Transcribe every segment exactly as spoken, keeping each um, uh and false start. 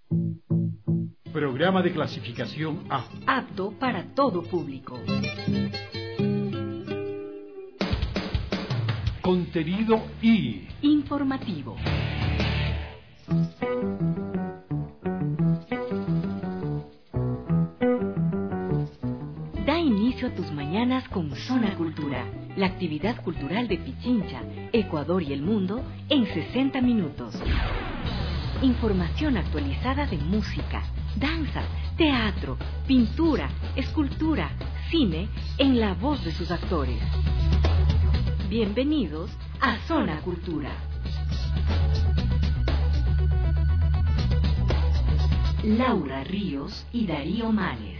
Programa de clasificación A. Apto para todo público. Contenido I. Informativo. Da inicio a tus mañanas con Zona Cultura, la actividad cultural de Pichincha, Ecuador y el mundo en sesenta minutos. Información actualizada de música, danza, teatro, pintura, escultura, cine, en la voz de sus actores. Bienvenidos a Zona Cultura. Laura Ríos y Darío Males.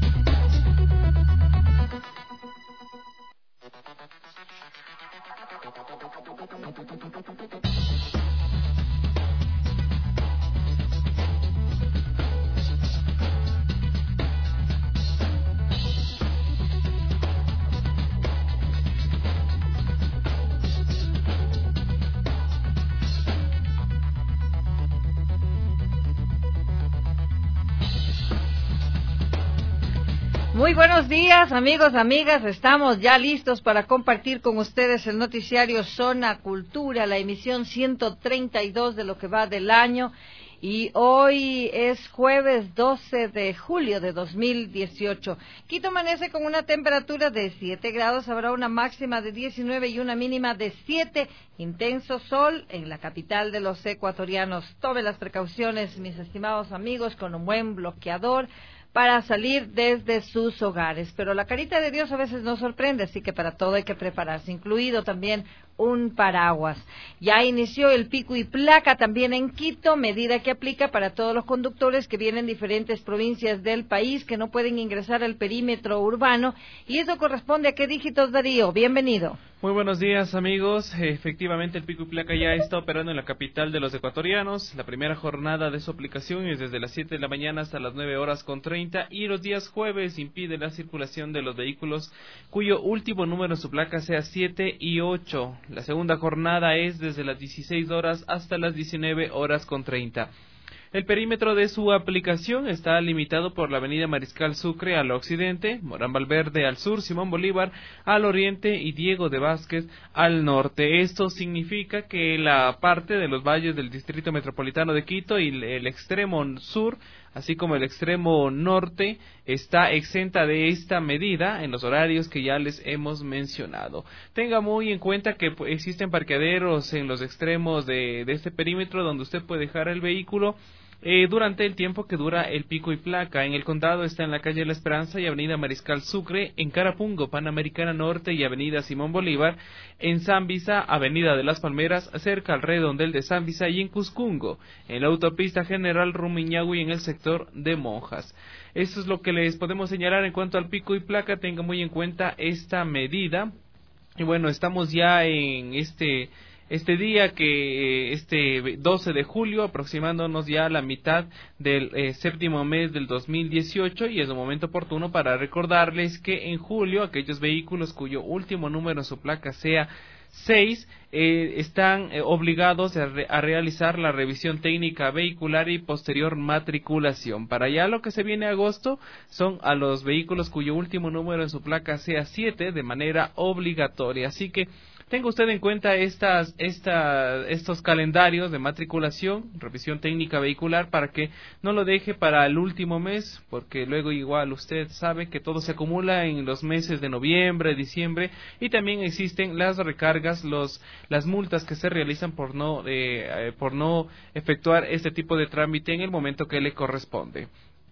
Muy buenos días, amigos, amigas. Estamos ya listos para compartir con ustedes el noticiario Zona Cultura, la emisión ciento treinta y dos de lo que va del año. Y hoy es jueves doce de julio de dos mil dieciocho. Quito amanece con una temperatura de siete grados, habrá una máxima de diecinueve y una mínima de siete. Intenso sol en la capital de los ecuatorianos. Tomen las precauciones, mis estimados amigos, con un buen bloqueador para salir desde sus hogares. Pero la carita de Dios a veces nos sorprende, así que para todo hay que prepararse, incluido también un paraguas. Ya inició el pico y placa también en Quito, medida que aplica para todos los conductores que vienen de diferentes provincias del país que no pueden ingresar al perímetro urbano. ¿Y eso corresponde a qué dígitos, Darío? Bienvenido. Muy buenos días, amigos. Efectivamente, el pico y placa ya está operando en la capital de los ecuatorianos. La primera jornada de su aplicación es desde las siete de la mañana hasta las nueve horas con treinta, y los días jueves impide la circulación de los vehículos cuyo último número en su placa sea siete y ocho. La segunda jornada es desde las dieciséis horas hasta las diecinueve horas con treinta. El perímetro de su aplicación está limitado por la avenida Mariscal Sucre al occidente, Morán Valverde al sur, Simón Bolívar al oriente y Diego de Vázquez al norte. Esto significa que la parte de los valles del Distrito Metropolitano de Quito y el extremo sur, así como el extremo norte, está exenta de esta medida en los horarios que ya les hemos mencionado. Tenga muy en cuenta que existen parqueaderos en los extremos de, de este perímetro donde usted puede dejar el vehículo Eh, durante el tiempo que dura el pico y placa. En el condado está en la calle La Esperanza y avenida Mariscal Sucre, en Carapungo, Panamericana Norte y avenida Simón Bolívar, en Zambisa, avenida de las Palmeras, cerca al redondel de Zambisa, y en Cuscungo, en la autopista General Rumiñahui, en el sector de Monjas. Eso es lo que les podemos señalar en cuanto al pico y placa. Tenga muy en cuenta esta medida. Y bueno, estamos ya en este... Este día que este doce de julio, aproximándonos ya a la mitad del eh, séptimo mes del dos mil dieciocho, y es un momento oportuno para recordarles que en julio aquellos vehículos cuyo último número en su placa sea seis eh, están eh, obligados a, re, a realizar la revisión técnica vehicular y posterior matriculación. Para ya lo que se viene agosto son a los vehículos cuyo último número en su placa sea siete de manera obligatoria. Así que tenga usted en cuenta estas, esta, estos calendarios de matriculación, revisión técnica vehicular, para que no lo deje para el último mes, porque luego igual usted sabe que todo se acumula en los meses de noviembre, diciembre, y también existen las recargas, los, las multas que se realizan por no, eh, por no efectuar este tipo de trámite en el momento que le corresponde.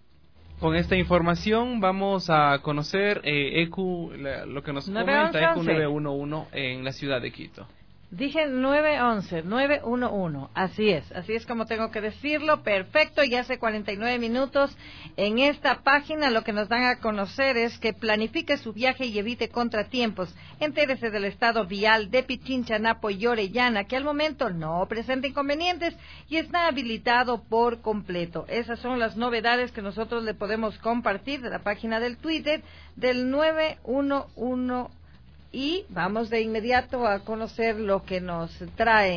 Con esta información vamos a conocer eh, E Q, la, lo que nos comenta E Q nueve uno uno en la ciudad de Quito. Dije nueve once, nueve uno uno, así es, así es como tengo que decirlo, perfecto. Y hace cuarenta y nueve minutos en esta página lo que nos dan a conocer es que planifique su viaje y evite contratiempos. Entérese del estado vial de Pichincha, Napo y Orellana, que al momento no presenta inconvenientes y está habilitado por completo. Esas son las novedades que nosotros le podemos compartir de la página del Twitter del nueve uno uno. Y vamos de inmediato a conocer lo que nos trae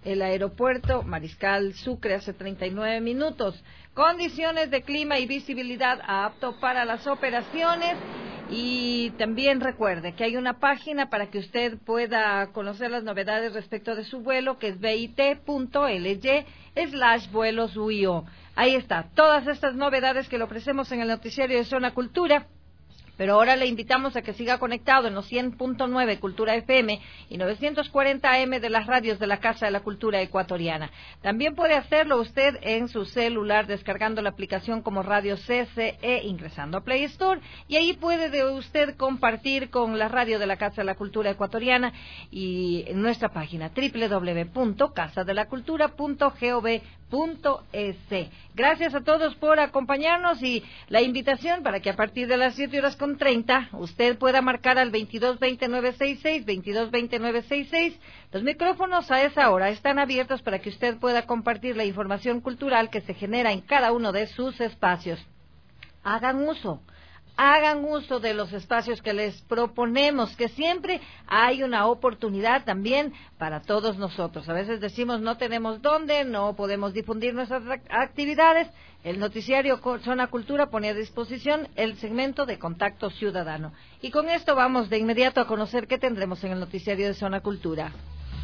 el aeropuerto Mariscal Sucre hace treinta y nueve minutos. Condiciones de clima y visibilidad apto para las operaciones. Y también recuerde que hay una página para que usted pueda conocer las novedades respecto de su vuelo, que es bit punto ly slash vuelos U I O. Ahí está, todas estas novedades que le ofrecemos en el noticiario de Zona Cultura. Pero ahora le invitamos a que siga conectado en los cien punto nueve Cultura F M y novecientos cuarenta A M de las radios de la Casa de la Cultura Ecuatoriana. También puede hacerlo usted en su celular descargando la aplicación como Radio C C E, ingresando a Play Store, y ahí puede usted compartir con la radio de la Casa de la Cultura Ecuatoriana y en nuestra página doble u doble u doble u punto casa de la cultura punto gov punto es. Gracias a todos por acompañarnos y la invitación para que a partir de las siete horas con treinta usted pueda marcar al veintidós veinte nueve sesenta y seis, veintidós veinte nueve sesenta y seis. Los micrófonos a esa hora están abiertos para que usted pueda compartir la información cultural que se genera en cada uno de sus espacios. Hagan uso. Hagan uso de los espacios que les proponemos, que siempre hay una oportunidad también para todos nosotros. A veces decimos no tenemos dónde, no podemos difundir nuestras actividades. El noticiario Zona Cultura pone a disposición el segmento de Contacto Ciudadano. Y con esto vamos de inmediato a conocer qué tendremos en el noticiario de Zona Cultura.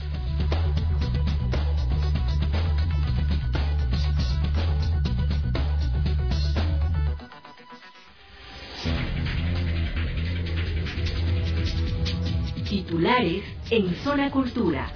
Titulares en Zona Cultura.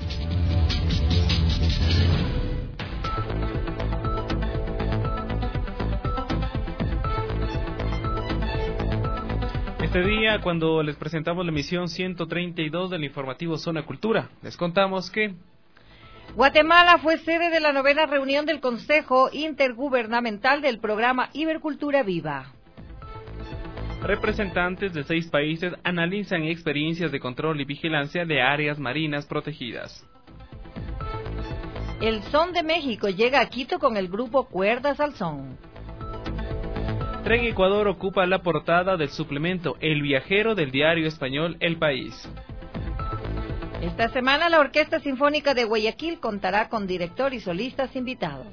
Este día, cuando les presentamos la emisión ciento treinta y dos del informativo Zona Cultura, les contamos que Guatemala fue sede de la novena reunión del Consejo Intergubernamental del programa Ibercultura Viva. Representantes de seis países analizan experiencias de control y vigilancia de áreas marinas protegidas. El Son de México llega a Quito con el grupo Cuerdas al Son. Tren Ecuador ocupa la portada del suplemento El Viajero del diario español El País. Esta semana la Orquesta Sinfónica de Guayaquil contará con director y solistas invitados.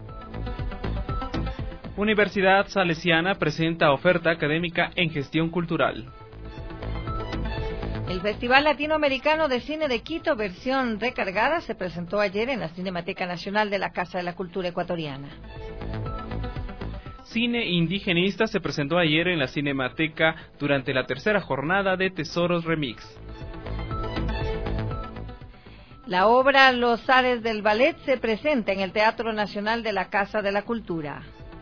Universidad Salesiana presenta oferta académica en gestión cultural. El Festival Latinoamericano de Cine de Quito, versión recargada, se presentó ayer en la Cinemateca Nacional de la Casa de la Cultura Ecuatoriana. Cine indigenista se presentó ayer en la Cinemateca durante la tercera jornada de Tesoros Remix. La obra Los Ares del Ballet se presenta en el Teatro Nacional de la Casa de la Cultura.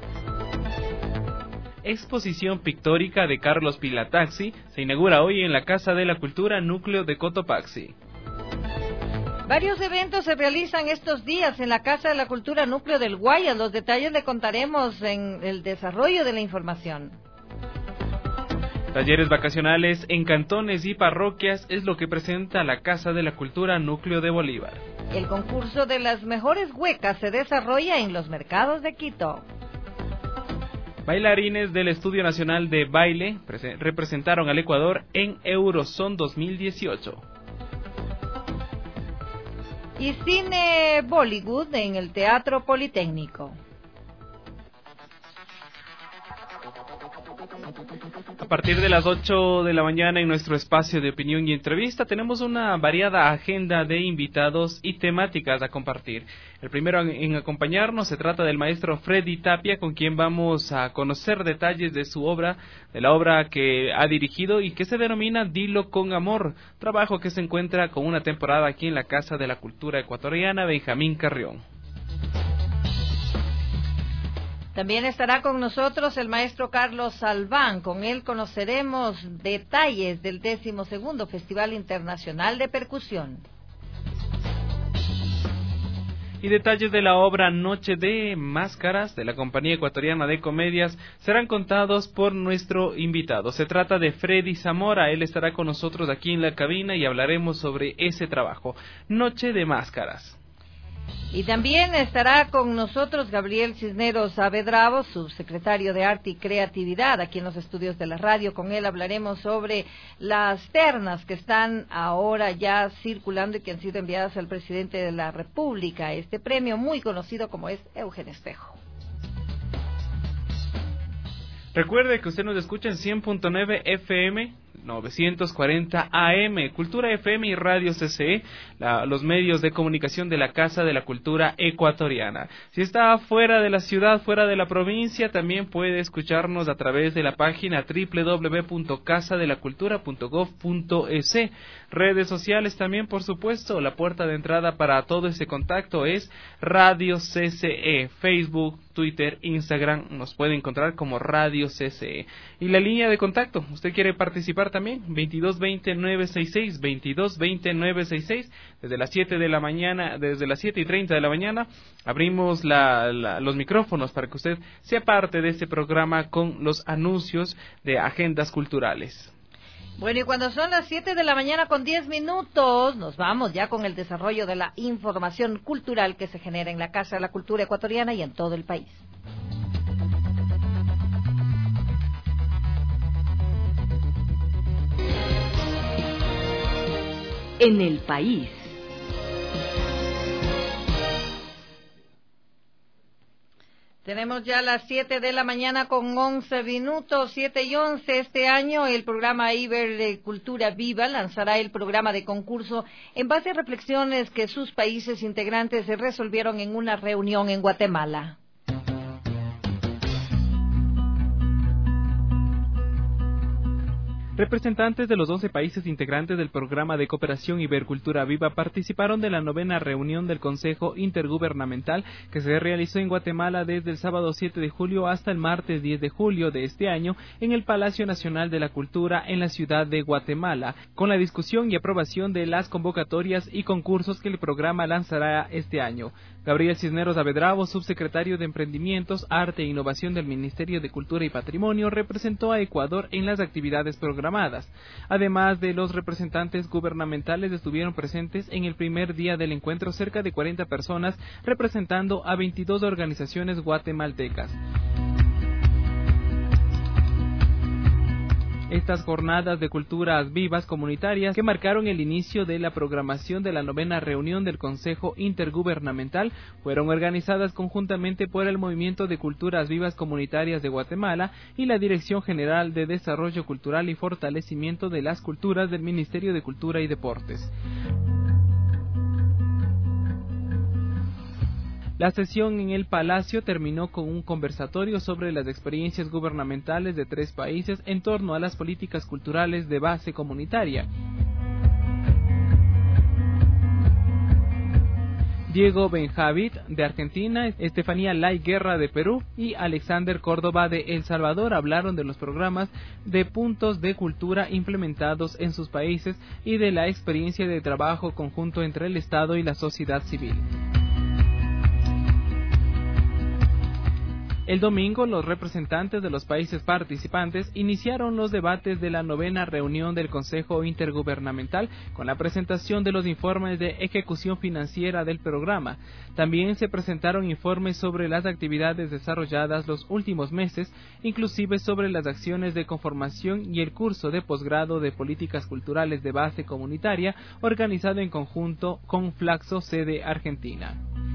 Exposición pictórica de Carlos Pilataxi se inaugura hoy en la Casa de la Cultura Núcleo de Cotopaxi. Varios eventos se realizan estos días en la Casa de la Cultura Núcleo del Guayas. Los detalles le contaremos en el desarrollo de la información. Talleres vacacionales en cantones y parroquias es lo que presenta la Casa de la Cultura Núcleo de Bolívar. El concurso de las mejores huecas se desarrolla en los mercados de Quito. Bailarines del Estudio Nacional de Baile representaron al Ecuador en Eurozone dos mil dieciocho. Y cine Bollywood en el Teatro Politécnico. A partir de las ocho de la mañana en nuestro espacio de opinión y entrevista tenemos una variada agenda de invitados y temáticas a compartir. El primero en acompañarnos se trata del maestro Freddy Tapia, con quien vamos a conocer detalles de su obra, de la obra que ha dirigido y que se denomina Dilo con Amor, trabajo que se encuentra con una temporada aquí en la Casa de la Cultura Ecuatoriana Benjamín Carrión. También estará con nosotros el maestro Carlos Salván. Con él conoceremos detalles del décimo segundo Festival Internacional de Percusión. Y detalles de la obra Noche de Máscaras de la Compañía Ecuatoriana de Comedias serán contados por nuestro invitado. Se trata de Freddy Zamora. Él estará con nosotros aquí en la cabina y hablaremos sobre ese trabajo. Noche de Máscaras. Y también estará con nosotros Gabriel Cisneros Saavedra, subsecretario de Arte y Creatividad aquí en los estudios de la radio. Con él hablaremos sobre las ternas que están ahora ya circulando y que han sido enviadas al presidente de la República, este premio muy conocido como es Eugenio Espejo. Recuerde que usted nos escucha en cien punto nueve F M, novecientos cuarenta A M, Cultura F M y Radio C C E, la, los medios de comunicación de la Casa de la Cultura Ecuatoriana. Si está fuera de la ciudad, fuera de la provincia, también puede escucharnos a través de la página doble u doble u doble u punto casa de la cultura punto gov punto es. Redes sociales también, por supuesto. La puerta de entrada para todo ese contacto es Radio C C E, Facebook, Twitter, Instagram, nos puede encontrar como Radio C C E. Y la línea de contacto, ¿usted quiere participar también? veintidós veinte nueve sesenta y seis, veintidós veinte nueve sesenta y seis, desde las siete de la mañana, desde las siete y treinta de la mañana, abrimos la, la, los micrófonos para que usted sea parte de este programa con los anuncios de agendas culturales. Bueno, y cuando son las siete de la mañana con diez minutos, nos vamos ya con el desarrollo de la información cultural que se genera en la Casa de la Cultura Ecuatoriana y en todo el país. En el país. Tenemos ya las siete de la mañana con once minutos, siete y once. Este año el programa Iber de Cultura Viva lanzará el programa de concurso en base a reflexiones que sus países integrantes resolvieron en una reunión en Guatemala. Representantes de los doce países integrantes del programa de cooperación Ibercultura Viva participaron de la novena reunión del Consejo Intergubernamental que se realizó en Guatemala desde el sábado siete de julio hasta el martes diez de julio de este año en el Palacio Nacional de la Cultura en la ciudad de Guatemala, con la discusión y aprobación de las convocatorias y concursos que el programa lanzará este año. Gabriel Cisneros Saavedra, subsecretario de Emprendimientos, Arte e Innovación del Ministerio de Cultura y Patrimonio, representó a Ecuador en las actividades programadas. Además de los representantes gubernamentales, estuvieron presentes en el primer día del encuentro cerca de cuarenta personas representando a veintidós organizaciones guatemaltecas. Estas jornadas de culturas vivas comunitarias que marcaron el inicio de la programación de la novena reunión del Consejo Intergubernamental fueron organizadas conjuntamente por el Movimiento de Culturas Vivas Comunitarias de Guatemala y la Dirección General de Desarrollo Cultural y Fortalecimiento de las Culturas del Ministerio de Cultura y Deportes. La sesión en el Palacio terminó con un conversatorio sobre las experiencias gubernamentales de tres países en torno a las políticas culturales de base comunitaria. Diego Benjavit de Argentina, Estefanía Lay Guerra de Perú y Alexander Córdoba de El Salvador hablaron de los programas de puntos de cultura implementados en sus países y de la experiencia de trabajo conjunto entre el Estado y la sociedad civil. El domingo, los representantes de los países participantes iniciaron los debates de la novena reunión del Consejo Intergubernamental con la presentación de los informes de ejecución financiera del programa. También se presentaron informes sobre las actividades desarrolladas los últimos meses, inclusive sobre las acciones de conformación y el curso de posgrado de políticas culturales de base comunitaria organizado en conjunto con Flaxo, sede Argentina.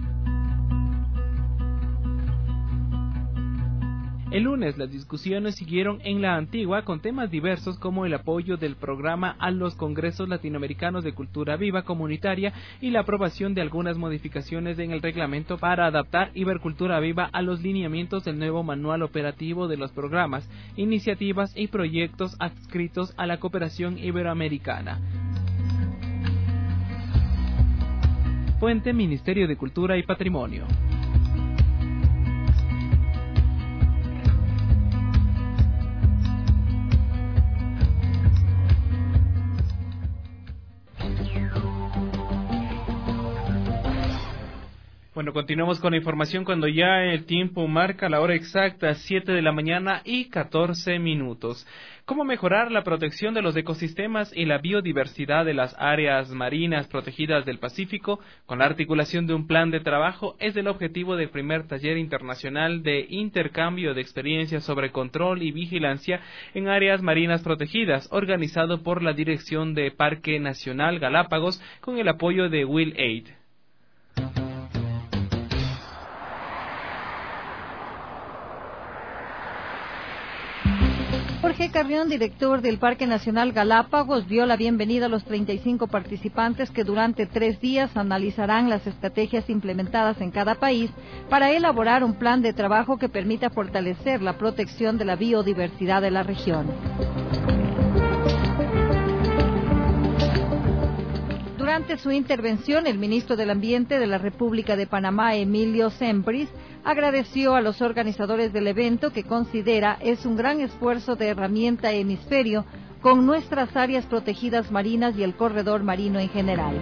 El lunes las discusiones siguieron en la Antigua con temas diversos como el apoyo del programa a los congresos latinoamericanos de cultura viva comunitaria y la aprobación de algunas modificaciones en el reglamento para adaptar Ibercultura Viva a los lineamientos del nuevo manual operativo de los programas, iniciativas y proyectos adscritos a la cooperación iberoamericana. Fuente: Ministerio de Cultura y Patrimonio. Bueno, Bueno, continuamos con la información cuando ya el tiempo marca la hora exacta, siete de la mañana y catorce minutos. ¿Cómo mejorar la protección de los ecosistemas y la biodiversidad de las áreas marinas protegidas del Pacífico? Con la articulación de un plan de trabajo es el objetivo del primer taller internacional de intercambio de experiencias sobre control y vigilancia en áreas marinas protegidas, organizado por la Dirección de Parque Nacional Galápagos con el apoyo de Will Aid. Jorge Carrión, director del Parque Nacional Galápagos, dio la bienvenida a los treinta y cinco participantes que durante tres días analizarán las estrategias implementadas en cada país para elaborar un plan de trabajo que permita fortalecer la protección de la biodiversidad de la región. Durante su intervención, el ministro del Ambiente de la República de Panamá, Emilio Sempris, agradeció a los organizadores del evento que considera es un gran esfuerzo de herramienta hemisferio con nuestras áreas protegidas marinas y el corredor marino en general.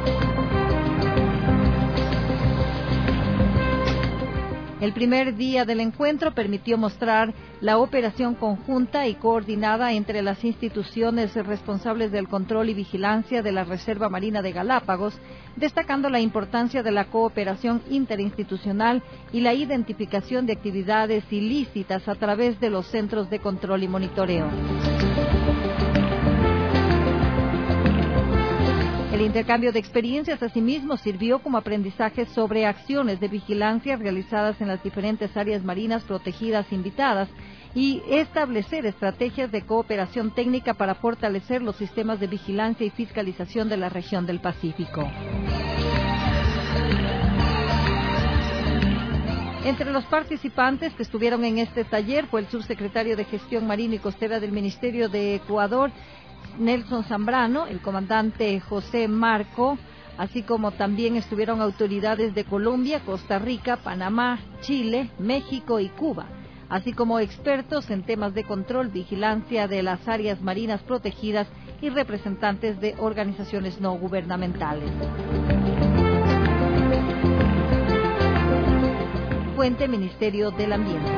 El primer día del encuentro permitió mostrar la operación conjunta y coordinada entre las instituciones responsables del control y vigilancia de la Reserva Marina de Galápagos, destacando la importancia de la cooperación interinstitucional y la identificación de actividades ilícitas a través de los centros de control y monitoreo. El intercambio de experiencias asimismo sirvió como aprendizaje sobre acciones de vigilancia realizadas en las diferentes áreas marinas protegidas invitadas y establecer estrategias de cooperación técnica para fortalecer los sistemas de vigilancia y fiscalización de la región del Pacífico. Entre los participantes que estuvieron en este taller fue el subsecretario de Gestión Marina y Costera del Ministerio de Ecuador, Nelson Zambrano, el comandante José Marco, así como también estuvieron autoridades de Colombia, Costa Rica, Panamá, Chile, México y Cuba, así como expertos en temas de control, vigilancia de las áreas marinas protegidas y representantes de organizaciones no gubernamentales. Fuente: Ministerio del Ambiente.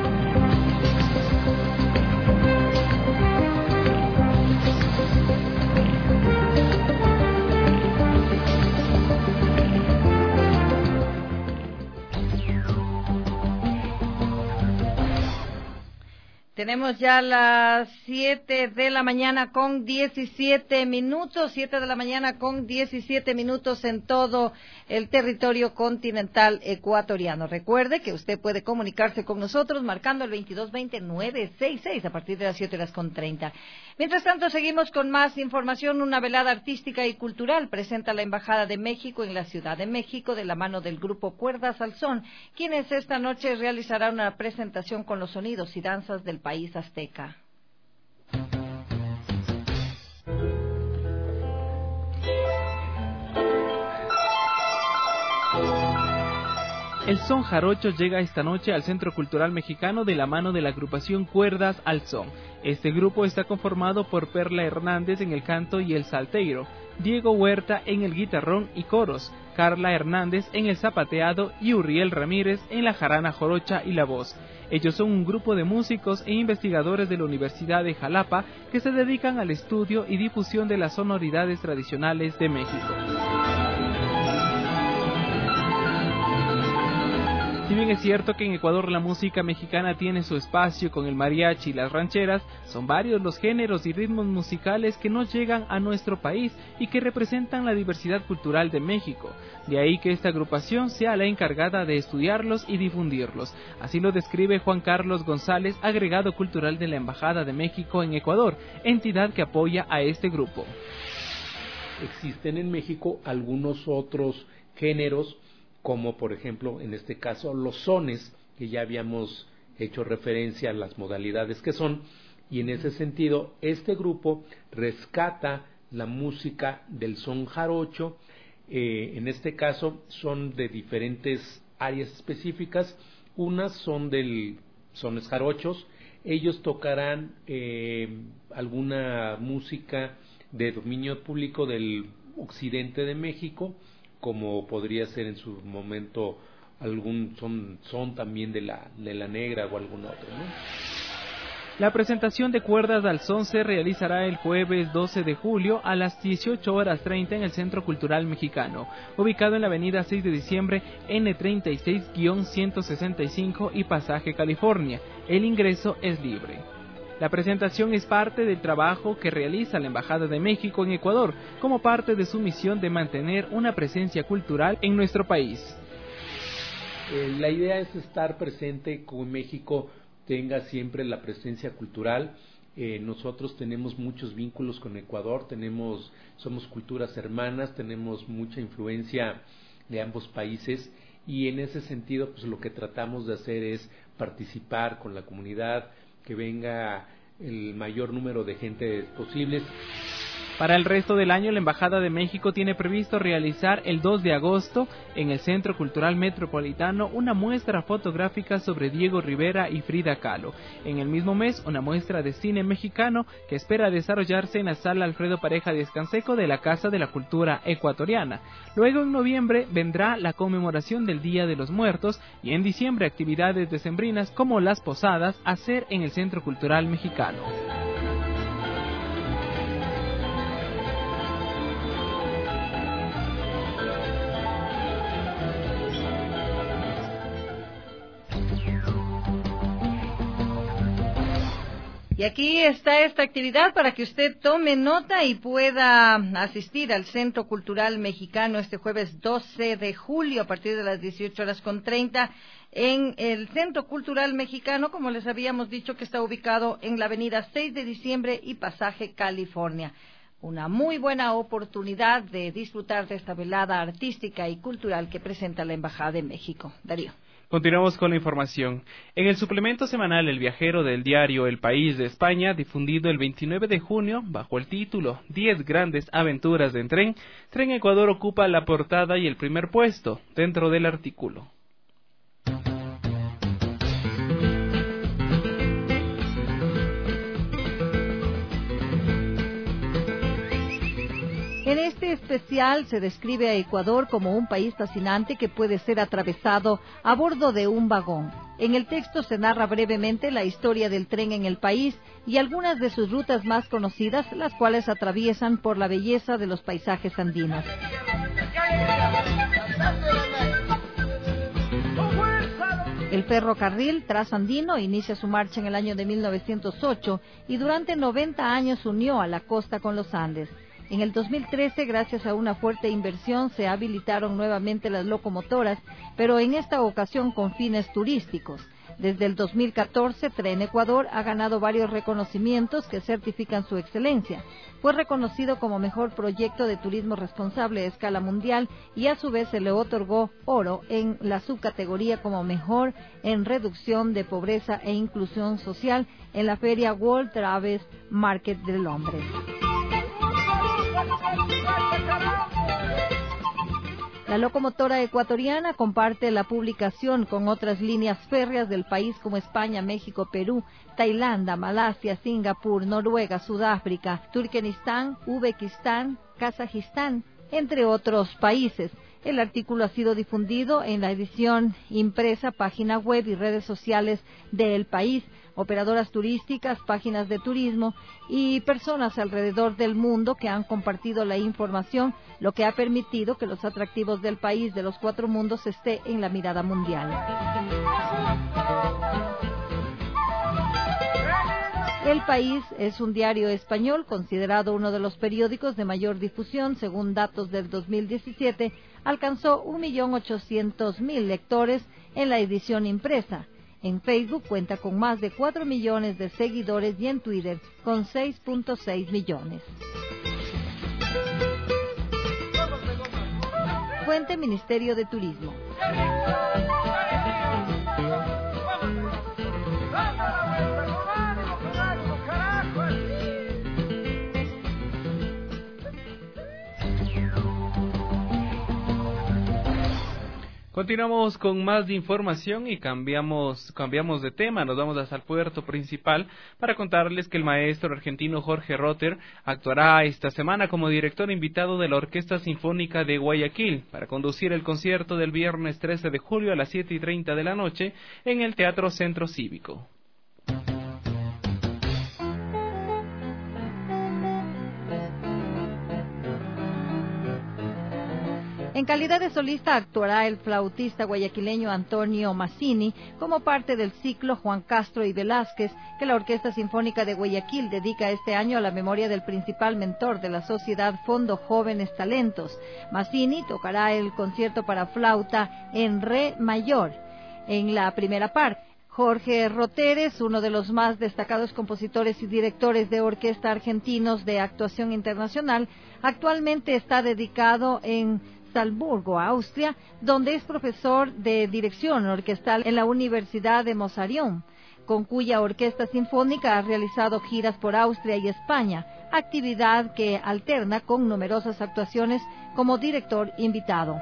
Tenemos ya las siete de la mañana con diecisiete minutos, siete de la mañana con diecisiete minutos en todo el territorio continental ecuatoriano. Recuerde que usted puede comunicarse con nosotros marcando el veintidós veinte nueve sesenta y seis a partir de las siete horas con treinta. Mientras tanto, seguimos con más información. Una velada artística y cultural presenta la Embajada de México en la Ciudad de México de la mano del grupo Cuerdas al Son, quienes esta noche realizarán una presentación con los sonidos y danzas del país azteca. El son jarocho llega esta noche al Centro Cultural Mexicano de la mano de la agrupación Cuerdas al Son. Este grupo está conformado por Perla Hernández en el canto y el salteiro, Diego Huerta en el guitarrón y coros, Carla Hernández en el zapateado y Uriel Ramírez en la jarana jorocha y la voz. Ellos son un grupo de músicos e investigadores de la Universidad de Jalapa que se dedican al estudio y difusión de las sonoridades tradicionales de México. Si bien es cierto que en Ecuador la música mexicana tiene su espacio con el mariachi y las rancheras, son varios los géneros y ritmos musicales que no llegan a nuestro país y que representan la diversidad cultural de México. De ahí que esta agrupación sea la encargada de estudiarlos y difundirlos. Así lo describe Juan Carlos González, agregado cultural de la Embajada de México en Ecuador, entidad que apoya a este grupo. Existen en México algunos otros géneros, como por ejemplo en este caso los sones, que ya habíamos hecho referencia a las modalidades que son, y en ese sentido este grupo rescata la música del son jarocho. Eh, en este caso son de diferentes áreas específicas. Unas son del sones jarochos, ellos tocarán eh, alguna música de dominio público del occidente de México, como podría ser en su momento algún son, son también de la, de la negra o algún otro, ¿no? La presentación de cuerdas al son se realizará el jueves doce de julio a las dieciocho horas treinta en el Centro Cultural Mexicano, ubicado en la avenida seis de diciembre, N treinta y seis guión ciento sesenta y cinco y Pasaje, California. El ingreso es libre. La presentación es parte del trabajo que realiza la Embajada de México en Ecuador, como parte de su misión de mantener una presencia cultural en nuestro país. Eh, la idea es estar presente con México, tenga siempre la presencia cultural. Eh, nosotros tenemos muchos vínculos con Ecuador, tenemos, somos culturas hermanas, tenemos mucha influencia de ambos países y en ese sentido pues lo que tratamos de hacer es participar con la comunidad, que venga el mayor número de gente posibles. Para el resto del año, la Embajada de México tiene previsto realizar el dos de agosto en el Centro Cultural Metropolitano una muestra fotográfica sobre Diego Rivera y Frida Kahlo. En el mismo mes, una muestra de cine mexicano que espera desarrollarse en la Sala Alfredo Pareja Descanseco de la Casa de la Cultura Ecuatoriana. Luego, en noviembre, vendrá la conmemoración del Día de los Muertos y en diciembre actividades decembrinas como las posadas a hacer en el Centro Cultural Mexicano. Y aquí está esta actividad para que usted tome nota y pueda asistir al Centro Cultural Mexicano este jueves doce de julio a partir de las dieciocho horas con treinta en el Centro Cultural Mexicano, como les habíamos dicho, que está ubicado en la avenida seis de diciembre y Pasaje, California. Una muy buena oportunidad de disfrutar de esta velada artística y cultural que presenta la Embajada de México. Darío. Continuamos con la información. En el suplemento semanal El Viajero del diario El País de España, difundido el veintinueve de junio, bajo el título diez grandes aventuras en tren, Tren Ecuador ocupa la portada y el primer puesto dentro del artículo. En este especial se describe a Ecuador como un país fascinante que puede ser atravesado a bordo de un vagón. En el texto se narra brevemente la historia del tren en el país y algunas de sus rutas más conocidas, las cuales atraviesan por la belleza de los paisajes andinos. El ferrocarril trasandino inicia su marcha en el año de mil novecientos ocho y durante noventa años unió a la costa con los Andes. En el dos mil trece, gracias a una fuerte inversión, se habilitaron nuevamente las locomotoras, pero en esta ocasión con fines turísticos. Desde el dos mil catorce, Tren Ecuador ha ganado varios reconocimientos que certifican su excelencia. Fue reconocido como mejor proyecto de turismo responsable a escala mundial y a su vez se le otorgó oro en la subcategoría como mejor en reducción de pobreza e inclusión social en la feria World Travel Market de Londres. La locomotora ecuatoriana comparte la publicación con otras líneas férreas del país como España, México, Perú, Tailandia, Malasia, Singapur, Noruega, Sudáfrica, Turkmenistán, Uzbekistán, Kazajistán, entre otros países. El artículo ha sido difundido en la edición impresa, página web y redes sociales del país. Operadoras turísticas, páginas de turismo y personas alrededor del mundo que han compartido la información, lo que ha permitido que los atractivos del país de los cuatro mundos esté en la mirada mundial. El País es un diario español considerado uno de los periódicos de mayor difusión. Según datos del dos mil diecisiete, alcanzó un millón ochocientos mil lectores en la edición impresa. En Facebook cuenta con más de cuatro millones de seguidores y en Twitter con seis punto seis millones. Fuente: Ministerio de Turismo. Continuamos con más de información y cambiamos, cambiamos de tema. Nos vamos hasta el puerto principal para contarles que el maestro argentino Jorge Rotter actuará esta semana como director invitado de la Orquesta Sinfónica de Guayaquil para conducir el concierto del viernes trece de julio a las siete y treinta de la noche en el Teatro Centro Cívico. En calidad de solista actuará el flautista guayaquileño Antonio Mazzini como parte del ciclo Juan Castro y Velázquez que la Orquesta Sinfónica de Guayaquil dedica este año a la memoria del principal mentor de la sociedad Fondo Jóvenes Talentos. Mazzini tocará el concierto para flauta en re mayor en la primera parte. Jorge Rotter es uno de los más destacados compositores y directores de orquesta argentinos de actuación internacional. Actualmente está dedicado en Salzburgo, Austria, donde es profesor de dirección orquestal en la Universidad de Mozarteum, con cuya orquesta sinfónica ha realizado giras por Austria y España, actividad que alterna con numerosas actuaciones como director invitado.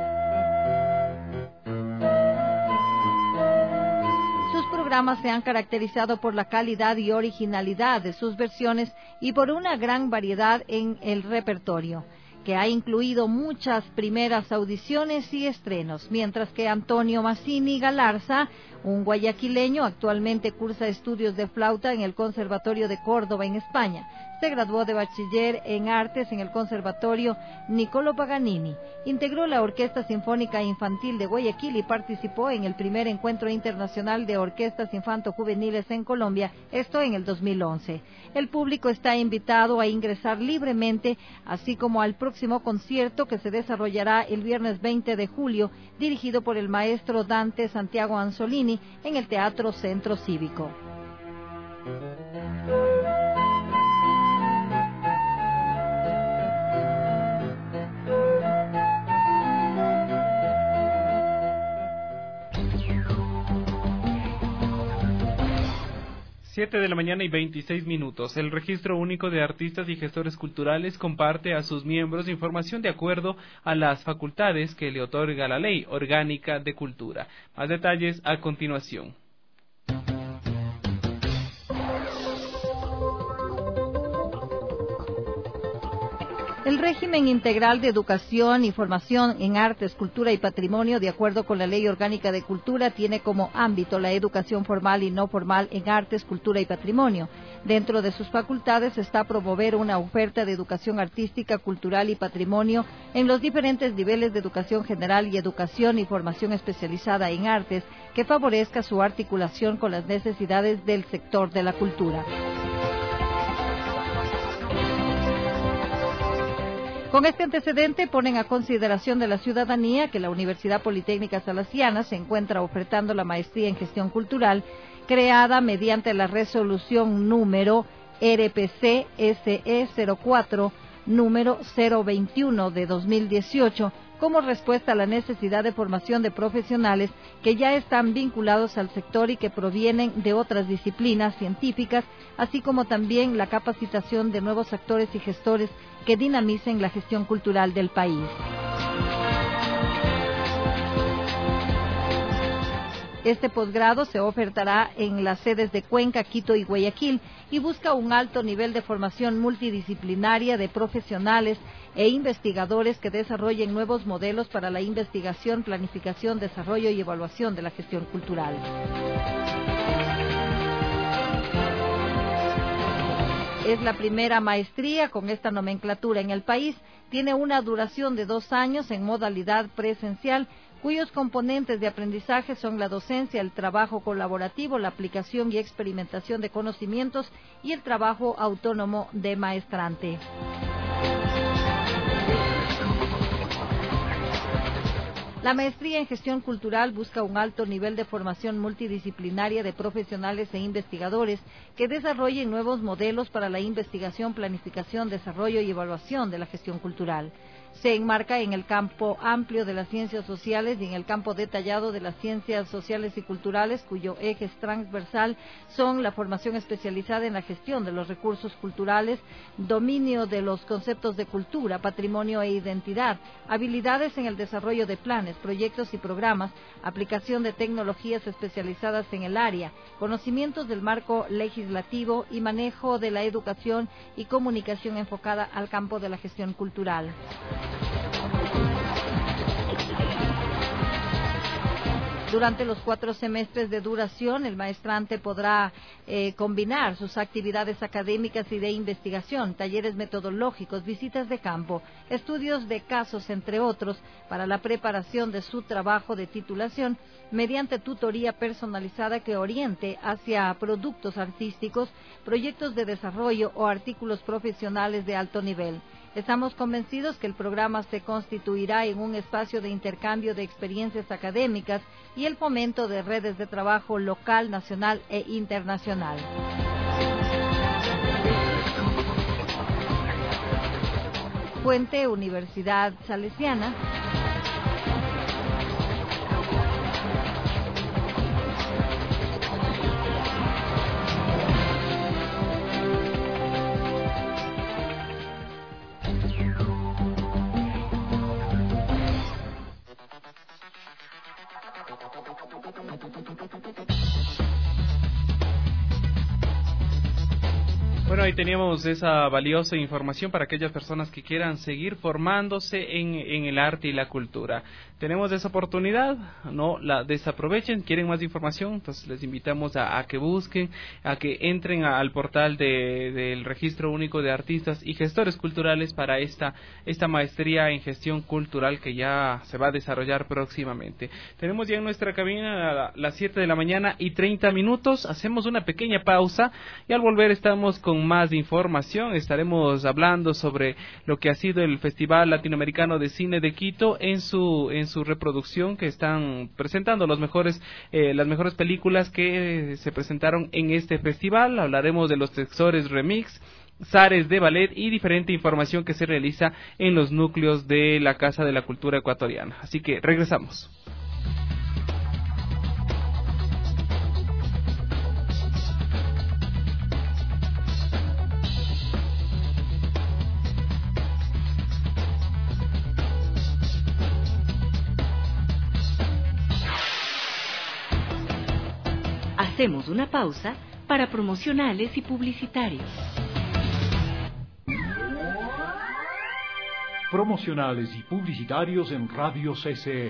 Sus programas se han caracterizado por la calidad y originalidad de sus versiones y por una gran variedad en el repertorio, que ha incluido muchas primeras audiciones y estrenos, mientras que Antonio Mazzini Galarza, un guayaquileño, actualmente cursa estudios de flauta en el Conservatorio de Córdoba, en España. Se graduó de bachiller en artes en el Conservatorio Niccolò Paganini. Integró la Orquesta Sinfónica Infantil de Guayaquil y participó en el primer encuentro internacional de orquestas infanto-juveniles en Colombia, esto en el dos mil once. El público está invitado a ingresar libremente, así como al próximo concierto que se desarrollará el viernes veinte de julio, dirigido por el maestro Dante Santiago Anzolini en el Teatro Centro Cívico. Siete de la mañana y veintiséis minutos. El Registro Único de Artistas y Gestores Culturales comparte a sus miembros información de acuerdo a las facultades que le otorga la Ley Orgánica de Cultura. Más detalles a continuación. El régimen integral de educación y formación en artes, cultura y patrimonio, de acuerdo con la Ley Orgánica de Cultura, tiene como ámbito la educación formal y no formal en artes, cultura y patrimonio. Dentro de sus facultades está promover una oferta de educación artística, cultural y patrimonio en los diferentes niveles de educación general y educación y formación especializada en artes que favorezca su articulación con las necesidades del sector de la cultura. Con este antecedente ponen a consideración de la ciudadanía que la Universidad Politécnica Salesiana se encuentra ofertando la maestría en gestión cultural creada mediante la resolución número R P C S E cero cuatro número cero veintiuno de dos mil dieciocho como respuesta a la necesidad de formación de profesionales que ya están vinculados al sector y que provienen de otras disciplinas científicas, así como también la capacitación de nuevos actores y gestores que dinamicen la gestión cultural del país. Este posgrado se ofertará en las sedes de Cuenca, Quito y Guayaquil y busca un alto nivel de formación multidisciplinaria de profesionales e investigadores que desarrollen nuevos modelos para la investigación, planificación, desarrollo y evaluación de la gestión cultural. Es la primera maestría con esta nomenclatura en el país. Tiene una duración de dos años en modalidad presencial, cuyos componentes de aprendizaje son la docencia, el trabajo colaborativo, la aplicación y experimentación de conocimientos y el trabajo autónomo de maestrante. La maestría en gestión cultural busca un alto nivel de formación multidisciplinaria de profesionales e investigadores que desarrollen nuevos modelos para la investigación, planificación, desarrollo y evaluación de la gestión cultural. se enmarca en el campo amplio de las ciencias sociales y en el campo detallado de las ciencias sociales y culturales, cuyo eje transversal son la formación especializada en la gestión de los recursos culturales, dominio de los conceptos de cultura, patrimonio e identidad, habilidades en el desarrollo de planes, proyectos y programas, aplicación de tecnologías especializadas en el área, conocimientos del marco legislativo y manejo de la educación y comunicación enfocada al campo de la gestión cultural. Durante los cuatro semestres de duración, el maestrante podrá eh, combinar sus actividades académicas y de investigación, talleres metodológicos, visitas de campo, estudios de casos, entre otros, para la preparación de su trabajo de titulación, mediante tutoría personalizada que oriente hacia productos artísticos, proyectos de desarrollo o artículos profesionales de alto nivel. Estamos convencidos que el programa se constituirá en un espacio de intercambio de experiencias académicas y el fomento de redes de trabajo local, nacional e internacional. Fuente: Universidad Salesiana. Bueno, ahí teníamos esa valiosa información para aquellas personas que quieran seguir formándose en, en el arte y la cultura. Tenemos esa oportunidad, no la desaprovechen. ¿Quieren más información? Entonces les invitamos a, a que busquen, a que entren a, al portal de, del Registro Único de Artistas y Gestores Culturales para esta, esta maestría en gestión cultural que ya se va a desarrollar próximamente. Tenemos ya en nuestra cabina a las siete de la mañana y treinta minutos. Hacemos una pequeña pausa y al volver estamos con más información. Estaremos hablando sobre lo que ha sido el Festival Latinoamericano de Cine de Quito en su en su reproducción, que están presentando los mejores eh, las mejores películas que se presentaron en este festival. Hablaremos de los Texores Remix, Zares de Ballet y diferente información que se realiza en los núcleos de la Casa de la Cultura Ecuatoriana. Así que regresamos. Hacemos una pausa para promocionales y publicitarios. Promocionales y publicitarios en Radio C C E.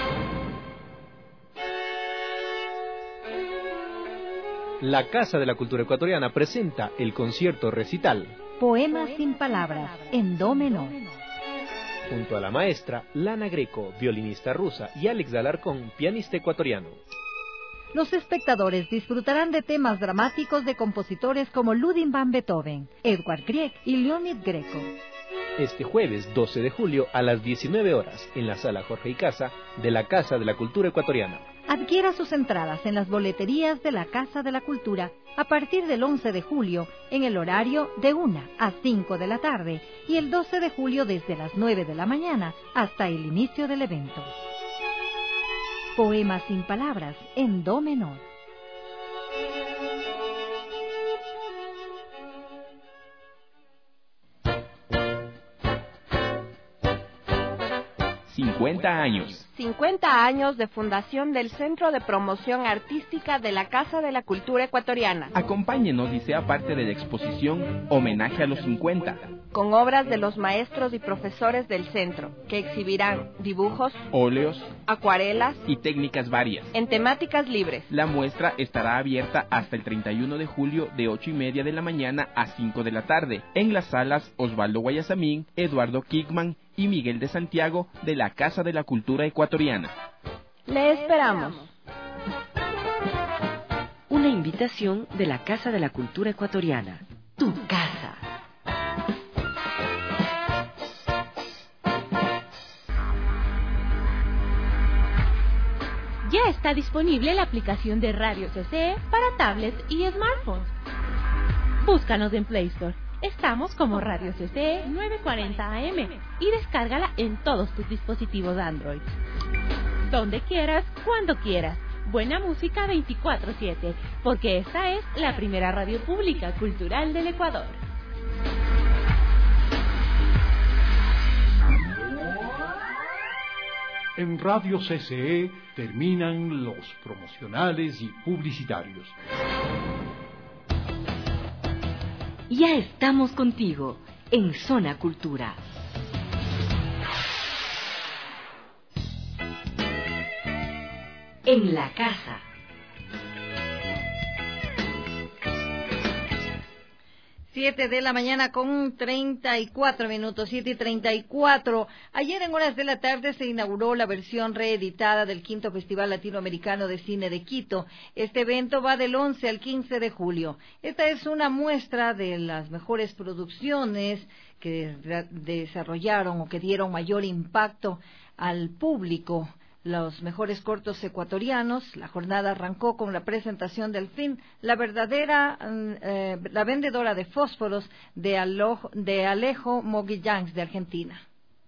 La Casa de la Cultura Ecuatoriana presenta el concierto recital Poemas sin palabras, en do menor. Junto a la maestra Lana Greco, violinista rusa, y Alex Alarcón, pianista ecuatoriano. Los espectadores disfrutarán de temas dramáticos de compositores como Ludwig van Beethoven, Edvard Grieg y Leonid Greco. Este jueves doce de julio a las diecinueve horas en la Sala Jorge y Casa de la Casa de la Cultura Ecuatoriana. Adquiera sus entradas en las boleterías de la Casa de la Cultura a partir del once de julio en el horario de una a cinco de la tarde y el doce de julio desde las nueve de la mañana hasta el inicio del evento. Poemas sin palabras, en do menor. cincuenta años. cincuenta años de fundación del Centro de Promoción Artística de la Casa de la Cultura Ecuatoriana. Acompáñenos y sea parte de la exposición Homenaje a los cincuenta. Con obras de los maestros y profesores del centro, que exhibirán dibujos, óleos, acuarelas y técnicas varias, en temáticas libres. La muestra estará abierta hasta el treinta y uno de julio de ocho y media de la mañana a cinco de la tarde, en las salas Osvaldo Guayasamín, Eduardo Kickman y Miguel de Santiago de la Casa de la Cultura Ecuatoriana. Le esperamos. Una invitación de la Casa de la Cultura Ecuatoriana. Tu casa. Ya está disponible la aplicación de Radio C C E para tablets y smartphones. Búscanos en Play Store. Estamos como Radio C C E novecientos cuarenta A M y descárgala en todos tus dispositivos Android. Donde quieras, cuando quieras. Buena música veinticuatro siete, porque esta es la primera radio pública cultural del Ecuador. En Radio C C E terminan los promocionales y publicitarios. Ya estamos contigo en Zona Cultura. En la casa. Siete de la mañana con treinta y cuatro minutos, siete y treinta y cuatro. Ayer en horas de la tarde se inauguró la versión reeditada del quinto Festival Latinoamericano de Cine de Quito. Este evento va del once al quince de julio. Esta es una muestra de las mejores producciones que desarrollaron o que dieron mayor impacto al público. Los mejores cortos ecuatorianos. La jornada arrancó con la presentación del film La verdadera, eh, la vendedora de fósforos de, Alo, de Alejo Moguillans de Argentina.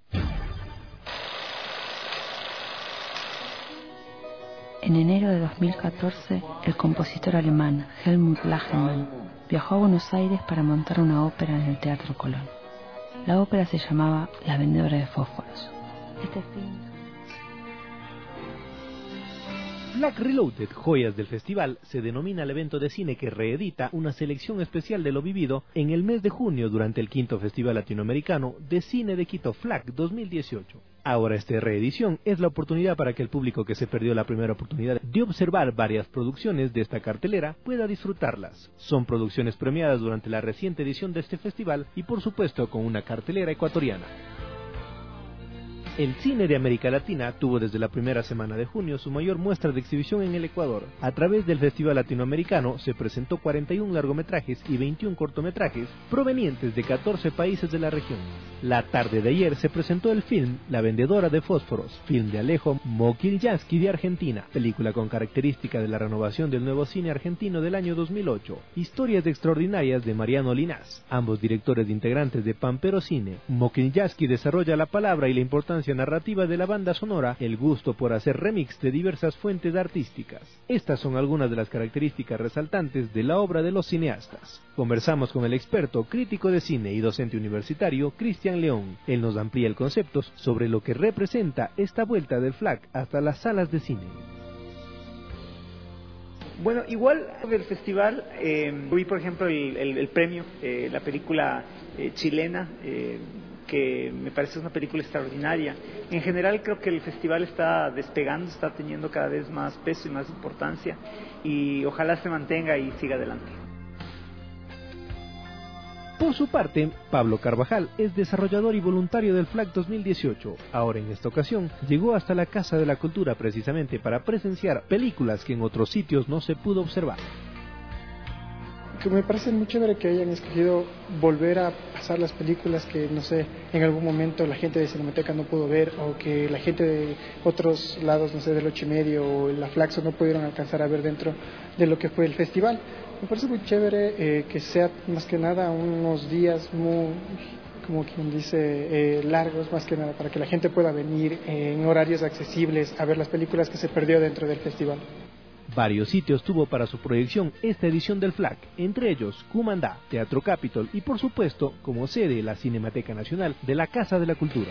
En enero de dos mil catorce, el compositor alemán Helmut Lachenmann viajó a Buenos Aires para montar una ópera en el Teatro Colón. La ópera se llamaba La vendedora de fósforos. Este film Black Reloaded, Joyas del Festival, se denomina el evento de cine que reedita una selección especial de lo vivido en el mes de junio durante el quinto Festival Latinoamericano de Cine de Quito F L A C dos mil dieciocho. Ahora esta reedición es la oportunidad para que el público que se perdió la primera oportunidad de observar varias producciones de esta cartelera pueda disfrutarlas. Son producciones premiadas durante la reciente edición de este festival y por supuesto con una cartelera ecuatoriana. El cine de América Latina tuvo desde la primera semana de junio su mayor muestra de exhibición en el Ecuador. A través del Festival Latinoamericano se presentó cuarenta y un largometrajes y veintiún cortometrajes provenientes de catorce países de la región. La tarde de ayer se presentó el film La vendedora de fósforos, film de Alejo Moguillans de Argentina, película con característica de la renovación del nuevo cine argentino del año dos mil ocho. Historias extraordinarias de Mariano Linás, ambos directores integrantes de Pampero Cine. Moguillans desarrolla la palabra y la importancia narrativa de la banda sonora, el gusto por hacer remix de diversas fuentes artísticas. Estas son algunas de las características resaltantes de la obra de los cineastas. Conversamos con el experto, crítico de cine y docente universitario, Cristian León. Él nos amplía el concepto sobre lo que representa esta vuelta del F L A C hasta las salas de cine. Bueno, igual del festival, eh, vi por ejemplo el, el, el premio, eh, la película eh, chilena, eh, que me parece una película extraordinaria. En general creo que el festival está despegando, está teniendo cada vez más peso y más importancia y ojalá se mantenga y siga adelante. Por su parte, Pablo Carvajal es desarrollador y voluntario del F L A C dos mil dieciocho. Ahora en esta ocasión llegó hasta la Casa de la Cultura precisamente para presenciar películas que en otros sitios no se pudo observar. Que me parece muy chévere que hayan escogido volver a pasar las películas que, no sé, en algún momento la gente de Cinemateca no pudo ver, o que la gente de otros lados, no sé, del ocho y medio o la Flaxo no pudieron alcanzar a ver dentro de lo que fue el festival. Me parece muy chévere eh, que sea más que nada unos días muy, como quien dice, eh, largos, más que nada, para que la gente pueda venir eh, en horarios accesibles a ver las películas que se perdió dentro del festival. Varios sitios tuvo para su proyección esta edición del F L A C, entre ellos Cumandá, Teatro Capitol y por supuesto como sede la Cinemateca Nacional de la Casa de la Cultura.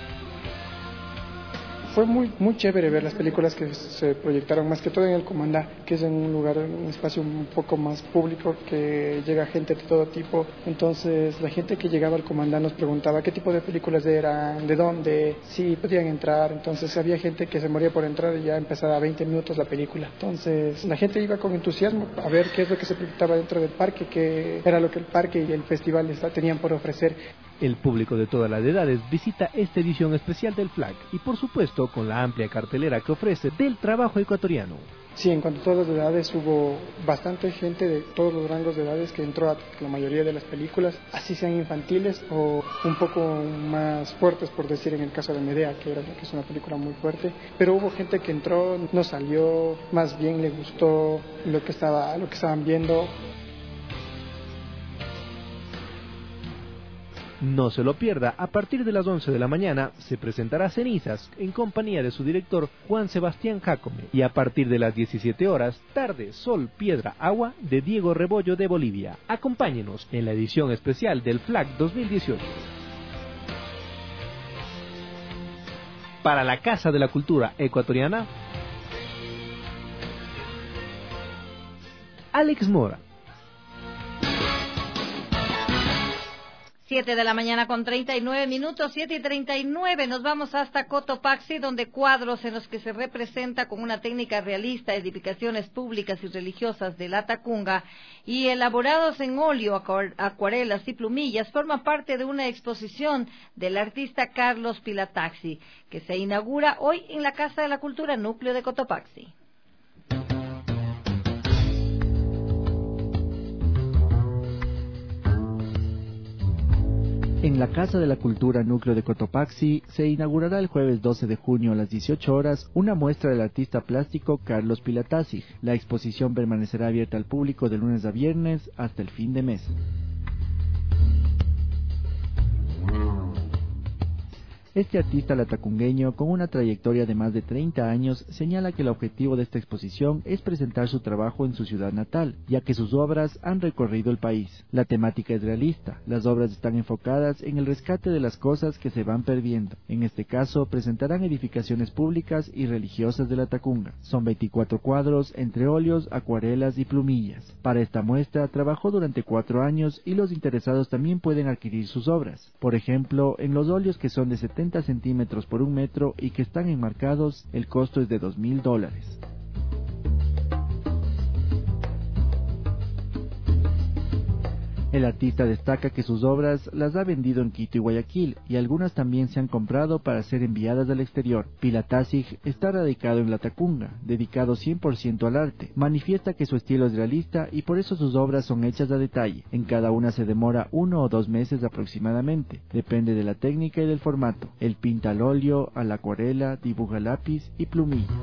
Fue muy muy chévere ver las películas que se proyectaron, más que todo en el Comandá, que es en un lugar, un espacio un poco más público, que llega gente de todo tipo. Entonces la gente que llegaba al Comandá nos preguntaba qué tipo de películas eran, de dónde, si podían entrar. Entonces había gente que se moría por entrar y ya empezaba a veinte minutos la película. Entonces la gente iba con entusiasmo a ver qué es lo que se proyectaba dentro del parque, qué era lo que el parque y el festival tenían por ofrecer. El público de todas las edades visita esta edición especial del F L A C y por supuesto con la amplia cartelera que ofrece del trabajo ecuatoriano. Sí, en cuanto a todas las edades hubo bastante gente de todos los rangos de edades que entró a la mayoría de las películas, así sean infantiles o un poco más fuertes, por decir en el caso de Medea, que, era, que es una película muy fuerte, pero hubo gente que entró, no salió, más bien le gustó lo que estaba, lo que estaban viendo. No se lo pierda, a partir de las once de la mañana se presentará Cenizas en compañía de su director Juan Sebastián Jácome, y a partir de las diecisiete horas, Tarde, Sol, Piedra, Agua de Diego Rebollo de Bolivia. Acompáñenos en la edición especial del F L A C dos mil dieciocho. Para la Casa de la Cultura Ecuatoriana, Alex Mora. Siete de la mañana con treinta y nueve minutos, siete y treinta y nueve, nos vamos hasta Cotopaxi, donde cuadros en los que se representa con una técnica realista edificaciones públicas y religiosas de la Tacunga y elaborados en óleo, acuarelas y plumillas forman parte de una exposición del artista Carlos Pilataxi, que se inaugura hoy en la Casa de la Cultura Núcleo de Cotopaxi. En la Casa de la Cultura Núcleo de Cotopaxi se inaugurará el jueves doce de junio a las dieciocho horas una muestra del artista plástico Carlos Pilataxi. La exposición permanecerá abierta al público de lunes a viernes hasta el fin de mes. Este artista latacungueño, con una trayectoria de más de treinta años, señala que el objetivo de esta exposición es presentar su trabajo en su ciudad natal, ya que sus obras han recorrido el país. La temática es realista, las obras están enfocadas en el rescate de las cosas que se van perdiendo. En este caso, presentarán edificaciones públicas y religiosas de la Tacunga. Son veinticuatro cuadros entre óleos, acuarelas y plumillas. Para esta muestra, trabajó durante cuatro años y los interesados también pueden adquirir sus obras. Por ejemplo, en los óleos que son de setenta centímetros por un metro y que están enmarcados, el costo es de dos mil dólares. El artista destaca que sus obras las ha vendido en Quito y Guayaquil, y algunas también se han comprado para ser enviadas al exterior. Pilataxi está radicado en la Tacunga, dedicado cien por ciento al arte. Manifiesta que su estilo es realista y por eso sus obras son hechas a detalle. En cada una se demora uno o dos meses aproximadamente, depende de la técnica y del formato. Él pinta al óleo, a la acuarela, dibuja lápiz y plumilla.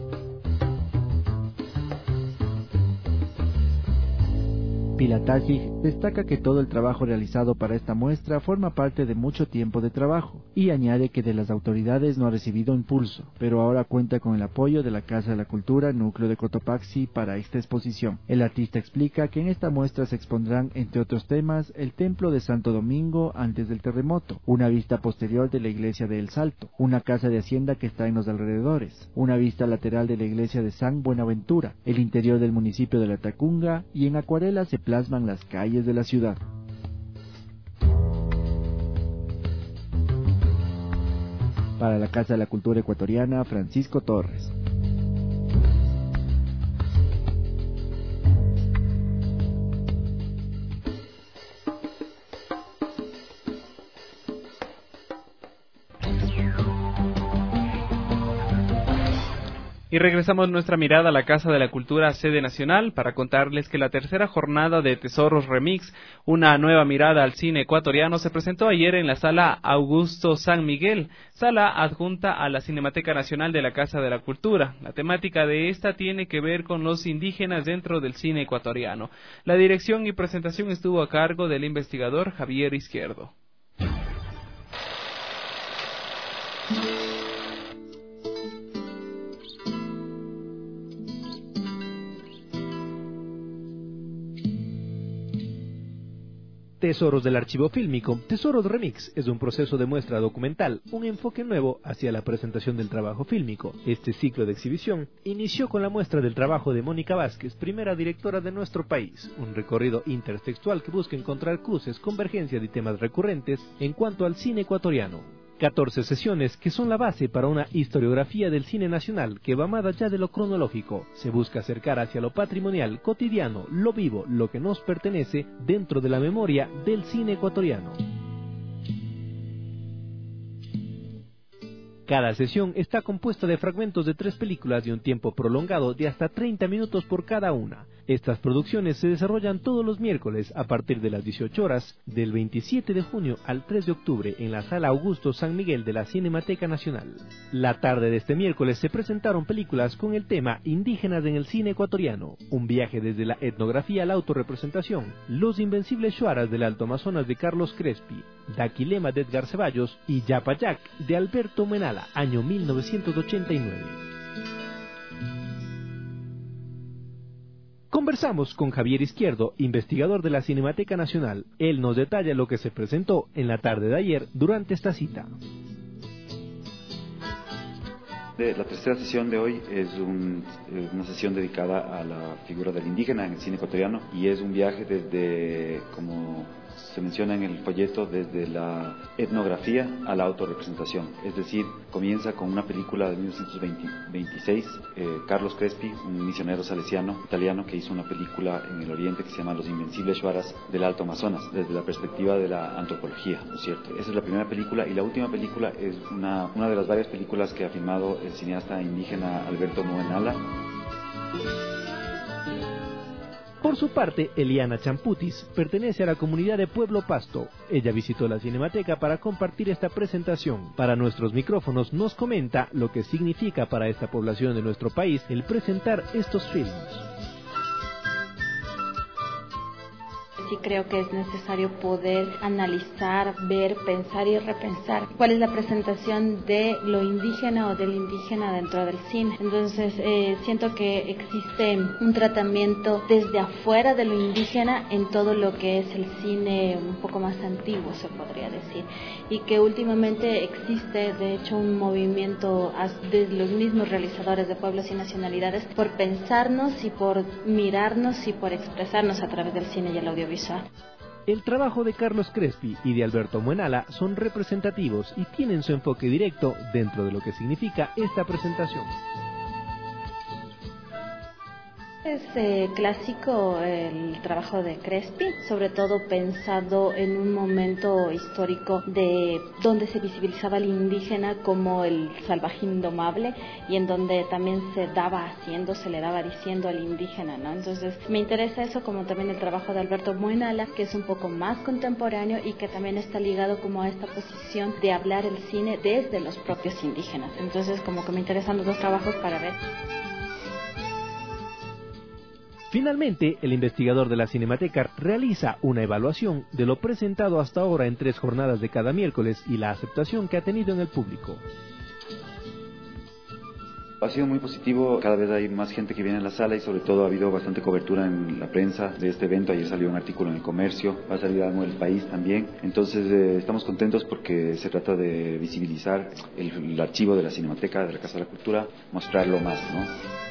Pilataxi destaca que todo el trabajo realizado para esta muestra forma parte de mucho tiempo de trabajo, y añade que de las autoridades no ha recibido impulso, pero ahora cuenta con el apoyo de la Casa de la Cultura Núcleo de Cotopaxi para esta exposición. El artista explica que en esta muestra se expondrán, entre otros temas, el templo de Santo Domingo antes del terremoto, una vista posterior de la iglesia de El Salto, una casa de hacienda que está en los alrededores, una vista lateral de la iglesia de San Buenaventura, el interior del municipio de La Tacunga, y en acuarela se plasman las calles de la ciudad. Para la Casa de la Cultura Ecuatoriana, Francisco Torres. Y regresamos nuestra mirada a la Casa de la Cultura Sede Nacional para contarles que la tercera jornada de Tesoros Remix, una nueva mirada al cine ecuatoriano, se presentó ayer en la Sala Augusto San Miguel, sala adjunta a la Cinemateca Nacional de la Casa de la Cultura. La temática de esta tiene que ver con los indígenas dentro del cine ecuatoriano. La dirección y presentación estuvo a cargo del investigador Javier Izquierdo. Tesoros del archivo fílmico. Tesoros Remix es un proceso de muestra documental, un enfoque nuevo hacia la presentación del trabajo fílmico. Este ciclo de exhibición inició con la muestra del trabajo de Mónica Vázquez, primera directora de nuestro país, un recorrido intertextual que busca encontrar cruces, convergencia de temas recurrentes en cuanto al cine ecuatoriano. catorce sesiones que son la base para una historiografía del cine nacional que va más allá de lo cronológico. Se busca acercar hacia lo patrimonial, cotidiano, lo vivo, lo que nos pertenece dentro de la memoria del cine ecuatoriano. Cada sesión está compuesta de fragmentos de tres películas y un tiempo prolongado de hasta treinta minutos por cada una. Estas producciones se desarrollan todos los miércoles a partir de las dieciocho horas, del veintisiete de junio al tres de octubre en la Sala Augusto San Miguel de la Cinemateca Nacional. La tarde de este miércoles se presentaron películas con el tema Indígenas en el cine ecuatoriano, un viaje desde la etnografía a la autorrepresentación, Los Invencibles Shuaras del Alto Amazonas de Carlos Crespi, Daquilema de Edgar Ceballos y Yapayac de Alberto Muenala, año mil novecientos ochenta y nueve. Conversamos con Javier Izquierdo, investigador de la Cinemateca Nacional. Él nos detalla lo que se presentó en la tarde de ayer durante esta cita. La tercera sesión de hoy es un, una sesión dedicada a la figura del indígena en el cine ecuatoriano y es un viaje desde, como se menciona en el folleto, desde la etnografía a la autorrepresentación. Es decir, comienza con una película de mil novecientos veintiséis, eh, Carlos Crespi, un misionero salesiano italiano que hizo una película en el oriente que se llama Los Invencibles Shuaras del Alto Amazonas, desde la perspectiva de la antropología, ¿no es cierto? Esa es la primera película, y la última película es una, una de las varias películas que ha filmado el cineasta indígena Alberto Muenala. Por su parte, Eliana Champutis pertenece a la comunidad de Pueblo Pasto. Ella visitó la Cinemateca para compartir esta presentación. Para nuestros micrófonos nos comenta lo que significa para esta población de nuestro país el presentar estos filmes. Sí creo que es necesario poder analizar, ver, pensar y repensar cuál es la presentación de lo indígena o del indígena dentro del cine. Entonces eh, siento que existe un tratamiento desde afuera de lo indígena en todo lo que es el cine un poco más antiguo, se podría decir, y que últimamente existe de hecho un movimiento de los mismos realizadores de pueblos y nacionalidades por pensarnos y por mirarnos y por expresarnos a través del cine y el audiovisual. El trabajo de Carlos Crespi y de Alberto Muenala son representativos y tienen su enfoque directo dentro de lo que significa esta presentación. Es eh, clásico el trabajo de Crespi, sobre todo pensado en un momento histórico de donde se visibilizaba al indígena como el salvaje indomable y en donde también se daba haciendo, se le daba diciendo al indígena, ¿no? Entonces me interesa eso, como también el trabajo de Alberto Muenala, que es un poco más contemporáneo y que también está ligado como a esta posición de hablar el cine desde los propios indígenas. Entonces como que me interesan los dos trabajos para ver. Finalmente, el investigador de la Cinemateca realiza una evaluación de lo presentado hasta ahora en tres jornadas de cada miércoles y la aceptación que ha tenido en el público. Ha sido muy positivo, cada vez hay más gente que viene a la sala y sobre todo ha habido bastante cobertura en la prensa de este evento. Ayer salió un artículo en El Comercio, va a salir algo en El País también. Entonces eh, estamos contentos porque se trata de visibilizar el, el archivo de la Cinemateca, de la Casa de la Cultura, mostrarlo más, ¿no?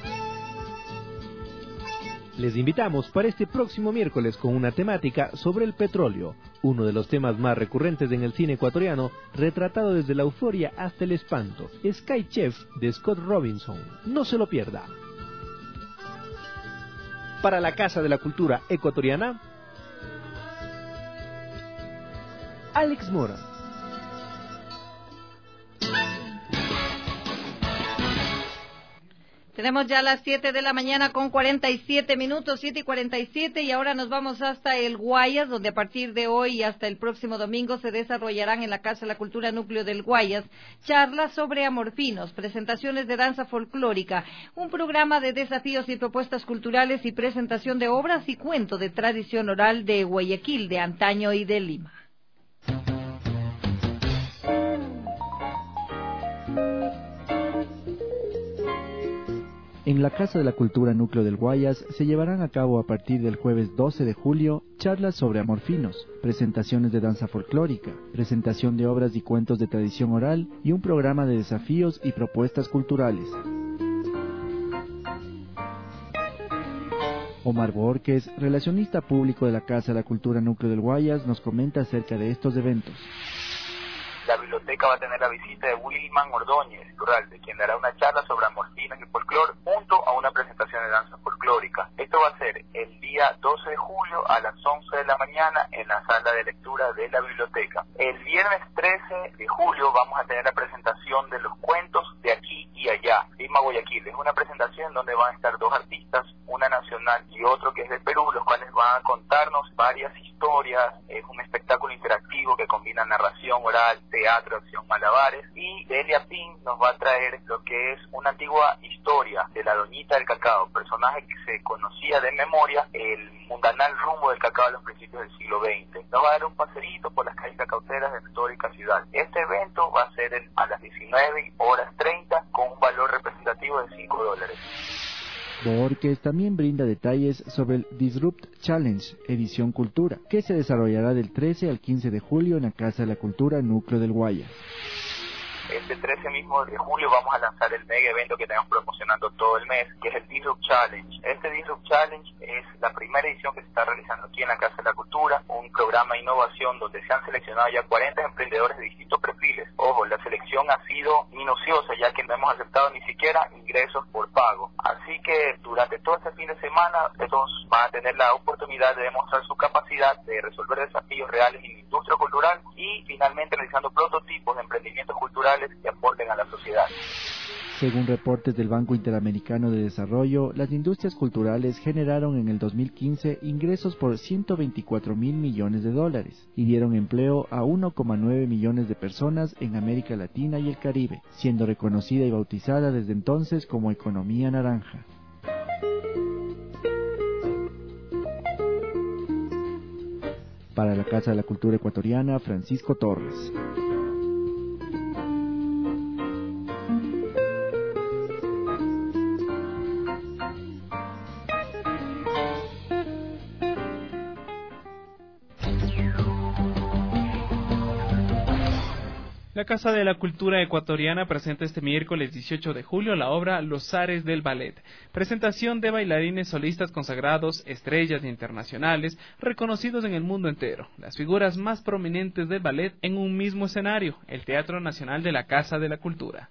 Les invitamos para este próximo miércoles con una temática sobre el petróleo, uno de los temas más recurrentes en el cine ecuatoriano, retratado desde la euforia hasta el espanto. Sky Chef de Scott Robinson. No se lo pierda. Para la Casa de la Cultura Ecuatoriana, Alex Mora. Tenemos ya las siete de la mañana con cuarenta y siete minutos, siete y cuarenta y siete, y ahora nos vamos hasta el Guayas, donde a partir de hoy y hasta el próximo domingo se desarrollarán en la Casa de la Cultura Núcleo del Guayas charlas sobre amorfinos, presentaciones de danza folclórica, un programa de desafíos y propuestas culturales y presentación de obras y cuento de tradición oral de Guayaquil, de antaño y de Lima. En la Casa de la Cultura Núcleo del Guayas se llevarán a cabo a partir del jueves doce de julio charlas sobre amorfinos, presentaciones de danza folclórica, presentación de obras y cuentos de tradición oral y un programa de desafíos y propuestas culturales. Omar Borges, relacionista público de la Casa de la Cultura Núcleo del Guayas, nos comenta acerca de estos eventos. La biblioteca va a tener la visita de Wilman Ordóñez, Duralde, quien dará una charla sobre amorfinos y folclore junto a una presentación de danza folclórica. Esto va a ser el día doce de julio a las once de la mañana en la sala de lectura de la biblioteca. El viernes trece de julio vamos a tener la presentación de los cuentos de aquí y allá. Y misma Guayaquil. Es una presentación donde van a estar dos artistas, una nacional y otro que es de Perú, los cuales van a contarnos varias historias. Es un espectáculo interactivo que combina narración oral, teatro, acción, malabares, y Delia Pin nos va a traer lo que es una antigua historia de la Doñita del Cacao, personaje que se conocía de memoria, el mundanal rumbo del cacao a los principios del siglo veinte. Nos va a dar un paseíto por las calles cacauteras de la histórica ciudad. Este evento va a ser en, a las diecinueve horas treinta con un valor representativo de cinco dólares. Borges también brinda detalles sobre el Disrupt Challenge, edición Cultura, que se desarrollará del trece al quince de julio en la Casa de la Cultura Núcleo del Guaya. Este trece mismo de julio vamos a lanzar el mega evento que tenemos promocionando todo el mes, que es el Disrupt Challenge. Este Disrupt Challenge es la primera edición que se está realizando aquí en la Casa de la Cultura, un programa de innovación donde se han seleccionado ya cuarenta emprendedores de distintos perfiles. Ojo, la selección ha sido minuciosa ya que no hemos aceptado ni siquiera ingresos por pago. Así que durante todo este fin de semana estos van a tener la oportunidad de demostrar su capacidad de resolver desafíos reales en la industria cultural y finalmente realizando prototipos de emprendimientos culturales que aporten a la sociedad. Según reportes del Banco Interamericano de Desarrollo, las industrias culturales generaron en el dos mil quince ingresos por ciento veinticuatro mil millones de dólares y dieron empleo a uno coma nueve millones de personas en América Latina y el Caribe, siendo reconocida y bautizada desde entonces como economía naranja. Para la Casa de la Cultura Ecuatoriana, Francisco Torres. La Casa de la Cultura Ecuatoriana presenta este miércoles dieciocho de julio la obra Los Zares del Ballet, presentación de bailarines solistas consagrados, estrellas internacionales, reconocidos en el mundo entero, las figuras más prominentes del ballet en un mismo escenario, el Teatro Nacional de la Casa de la Cultura.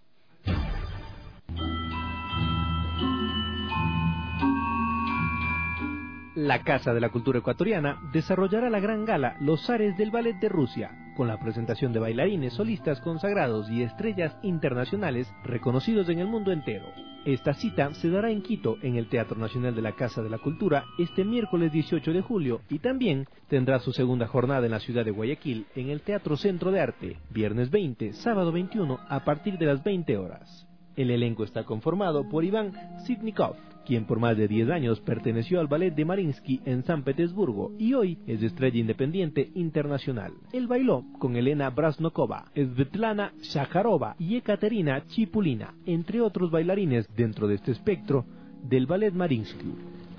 La Casa de la Cultura Ecuatoriana desarrollará la gran gala Los Zares del Ballet de Rusia, con la presentación de bailarines solistas consagrados y estrellas internacionales reconocidos en el mundo entero. Esta cita se dará en Quito, en el Teatro Nacional de la Casa de la Cultura, este miércoles dieciocho de julio, y también tendrá su segunda jornada en la ciudad de Guayaquil, en el Teatro Centro de Arte, viernes veinte, sábado veintiuno, a partir de las veinte horas. El elenco está conformado por Iván Sitnikov, quien por más de diez años perteneció al ballet de Mariinsky en San Petersburgo y hoy es estrella independiente internacional. Él bailó con Elena Brasnokova, Svetlana Shakharova y Ekaterina Chipulina, entre otros bailarines dentro de este espectro del ballet Mariinsky.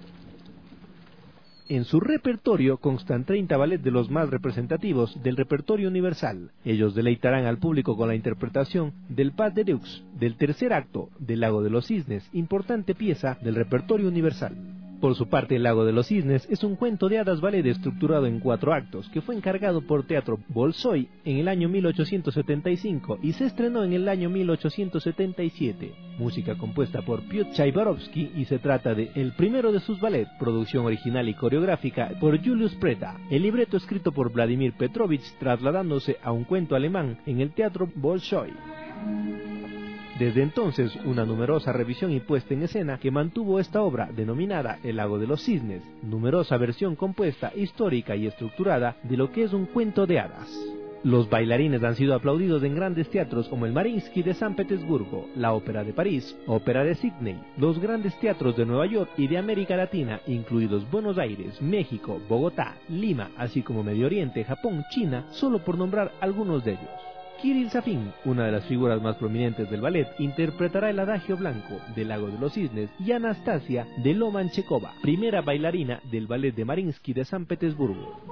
En su repertorio constan treinta ballets de los más representativos del repertorio universal. Ellos deleitarán al público con la interpretación del Pas de Deux, del tercer acto del Lago de los Cisnes, importante pieza del repertorio universal. Por su parte, El Lago de los Cisnes es un cuento de hadas ballet estructurado en cuatro actos que fue encargado por Teatro Bolshoi en el año mil ochocientos setenta y cinco y se estrenó en el año mil ochocientos setenta y siete. Música compuesta por Piotr Chaikovsky y se trata de el primero de sus ballets, producción original y coreográfica por Julius Preta. El libreto escrito por Vladimir Petrovich trasladándose a un cuento alemán en el Teatro Bolshoi. Desde entonces, una numerosa revisión y puesta en escena que mantuvo esta obra denominada El Lago de los Cisnes, numerosa versión compuesta, histórica y estructurada de lo que es un cuento de hadas. Los bailarines han sido aplaudidos en grandes teatros como el Mariinsky de San Petersburgo, la Ópera de París, Ópera de Sydney, los grandes teatros de Nueva York y de América Latina, incluidos Buenos Aires, México, Bogotá, Lima, así como Medio Oriente, Japón, China, solo por nombrar algunos de ellos. Kirill Safin, una de las figuras más prominentes del ballet, interpretará el Adagio Blanco del Lago de los Cisnes y Anastasia de Lomanchekova, primera bailarina del ballet de Mariinsky de San Petersburgo.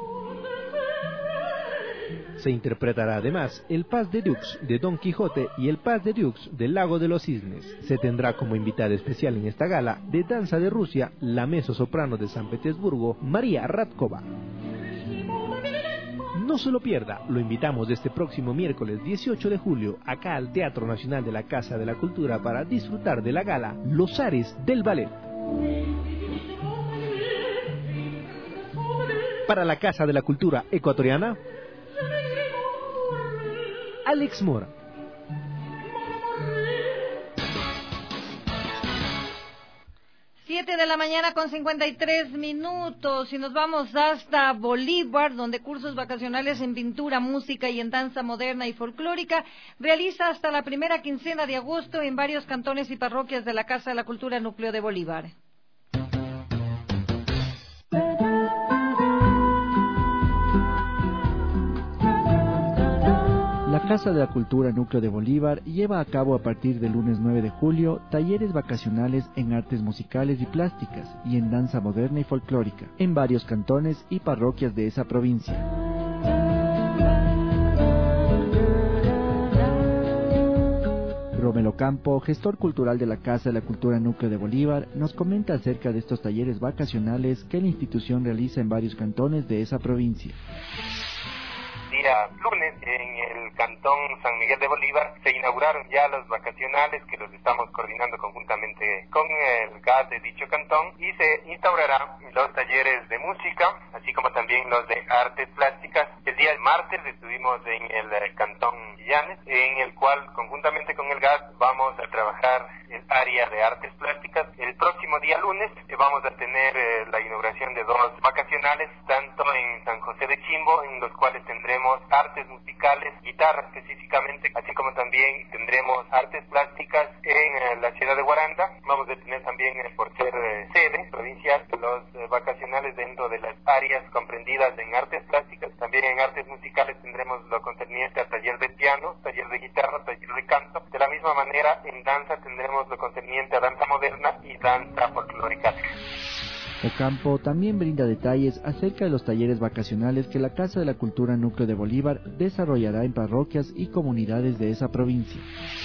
Se interpretará además el Pas de Deux de Don Quijote y el Pas de Deux del Lago de los Cisnes. Se tendrá como invitada especial en esta gala de danza de Rusia la mezzosoprano de San Petersburgo, María Radkova. No se lo pierda, lo invitamos este próximo miércoles dieciocho de julio acá al Teatro Nacional de la Casa de la Cultura para disfrutar de la gala Los Zares del Ballet. Para la Casa de la Cultura Ecuatoriana, Alex Mora. Siete de la mañana con cincuenta y tres minutos y nos vamos hasta Bolívar, donde cursos vacacionales en pintura, música y en danza moderna y folclórica realiza hasta la primera quincena de agosto en varios cantones y parroquias de la Casa de la Cultura Núcleo de Bolívar. La Casa de la Cultura Núcleo de Bolívar lleva a cabo a partir del lunes nueve de julio talleres vacacionales en artes musicales y plásticas y en danza moderna y folclórica en varios cantones y parroquias de esa provincia. Romelo Campo, gestor cultural de la Casa de la Cultura Núcleo de Bolívar, nos comenta acerca de estos talleres vacacionales que la institución realiza en varios cantones de esa provincia. Día lunes en el cantón San Miguel de Bolívar se inauguraron ya los vacacionales que los estamos coordinando conjuntamente con el G A D de dicho cantón y se instaurarán los talleres de música así como también los de artes plásticas. El día martes estuvimos en el cantón Llanes, en el cual conjuntamente con el G A D vamos a trabajar el área de artes plásticas. El próximo día lunes vamos a tener eh, la inauguración de dos vacacionales, tanto en San José de Chimbo, en los cuales tendremos artes musicales, guitarra específicamente, así como también tendremos artes plásticas en eh, la ciudad de Guaranda. Vamos a tener también, eh, por ser eh, sede provincial, los eh, vacacionales dentro de las áreas comprendidas en artes plásticas. También en artes musicales tendremos lo concerniente a taller de piano, taller de guitarra, taller de canto. De la misma manera, en danza tendremos lo concerniente a danza moderna y danza folclórica. Ocampo también brinda detalles acerca de los talleres vacacionales que la Casa de la Cultura Núcleo de Bolívar desarrollará en parroquias y comunidades de esa provincia.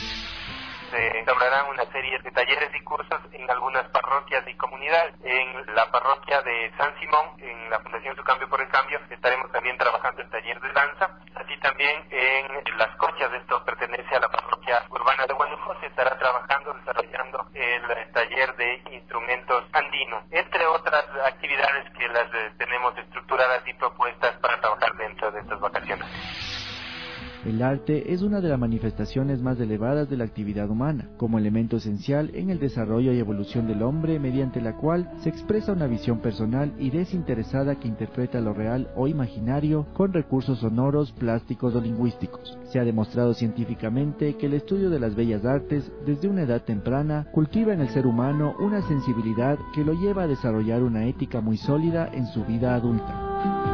Se instaurarán una serie de talleres y cursos en algunas parroquias y comunidades. En la parroquia de San Simón, en la Fundación Su Cambio por el Cambio, estaremos también trabajando el taller de danza. Así también en Las Cochas, esto pertenece a la parroquia urbana de Guanajuato, se estará trabajando, desarrollando el taller de instrumentos andinos, entre otras actividades que las eh, tenemos estructuradas y propuestas para trabajar dentro de estas vacaciones. El arte es una de las manifestaciones más elevadas de la actividad humana, como elemento esencial en el desarrollo y evolución del hombre, mediante la cual se expresa una visión personal y desinteresada que interpreta lo real o imaginario con recursos sonoros, plásticos o lingüísticos. Se ha demostrado científicamente que el estudio de las bellas artes, desde una edad temprana, cultiva en el ser humano una sensibilidad que lo lleva a desarrollar una ética muy sólida en su vida adulta.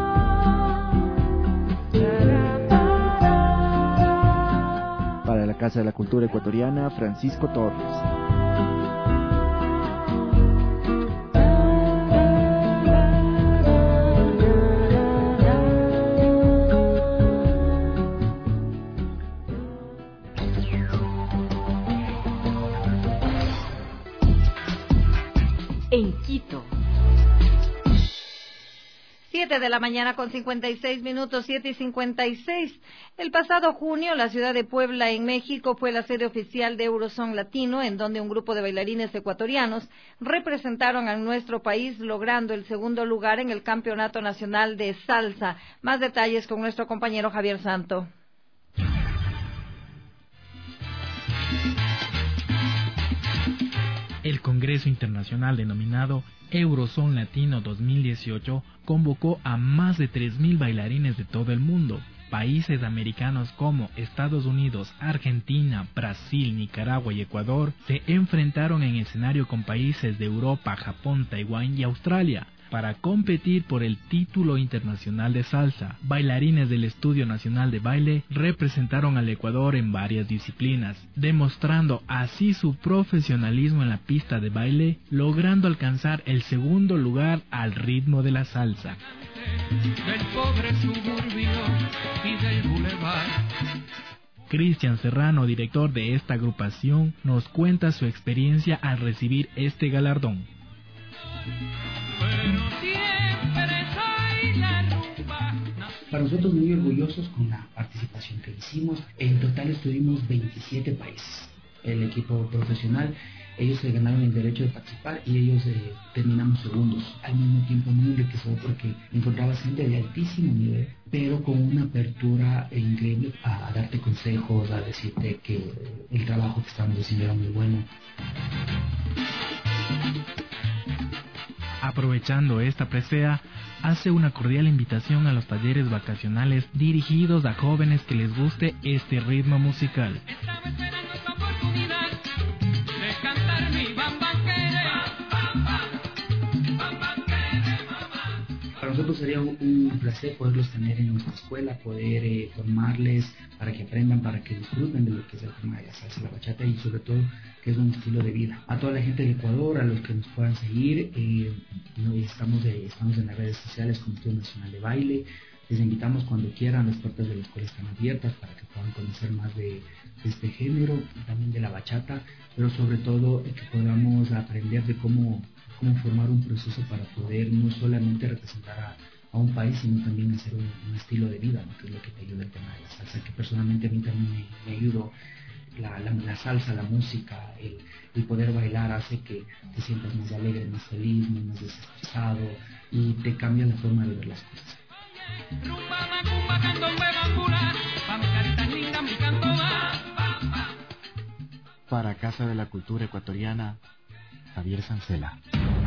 Para la Casa de la Cultura Ecuatoriana, Francisco Torres. En Quito. Siete de la mañana con cincuenta y seis minutos, siete y cincuenta y seis. El pasado junio, la ciudad de Puebla, en México, fue la sede oficial de Eurosong Latino, en donde un grupo de bailarines ecuatorianos representaron a nuestro país, logrando el segundo lugar en el Campeonato Nacional de Salsa. Más detalles con nuestro compañero Javier Santo. El Congreso Internacional denominado Eurosong Latino dos mil dieciocho convocó a más de tres mil bailarines de todo el mundo. Países americanos como Estados Unidos, Argentina, Brasil, Nicaragua y Ecuador se enfrentaron en escenario con países de Europa, Japón, Taiwán y Australia para competir por el título internacional de salsa. Bailarines del Estudio Nacional de Baile representaron al Ecuador en varias disciplinas, demostrando así su profesionalismo en la pista de baile, logrando alcanzar el segundo lugar al ritmo de la salsa. Del pobre suburbio y del bulevar. Cristian Serrano, director de esta agrupación, nos cuenta su experiencia al recibir este galardón. Para nosotros muy orgullosos con la participación que hicimos. En total estuvimos veintisiete países. El equipo profesional, ellos se ganaron el derecho de participar y ellos eh, terminamos segundos. Al mismo tiempo muy enriquecedor porque encontrabas gente de altísimo nivel, pero con una apertura increíble a, a darte consejos, a decirte que el trabajo que estábamos haciendo era muy bueno. aprovechando esta presea, hace una cordial invitación a los talleres vacacionales dirigidos a jóvenes que les guste este ritmo musical. Para nosotros sería un, un placer poderlos tener en nuestra escuela, poder eh, formarles para que aprendan, para que disfruten de lo que es el tema de la salsa, la bachata y sobre todo que es un estilo de vida. A toda la gente del Ecuador, a los que nos puedan seguir, eh, no, estamos, de, estamos en las redes sociales como Instituto Nacional de Baile. Les invitamos cuando quieran, las puertas de la escuela están abiertas para que puedan conocer más de, de este género y también de la bachata, pero sobre todo eh, que podamos aprender de cómo cómo formar un proceso para poder no solamente representar a, a un país, sino también hacer un, un estilo de vida, ¿no? Que es lo que te ayuda el tema de la salsa, que personalmente a mí también me, me ayudó. La, la, la salsa, la música, el, el poder bailar hace que te sientas más alegre, más feliz, más desestresado y te cambia la forma de ver las cosas. Para Casa de la Cultura Ecuatoriana, Javier Sancela.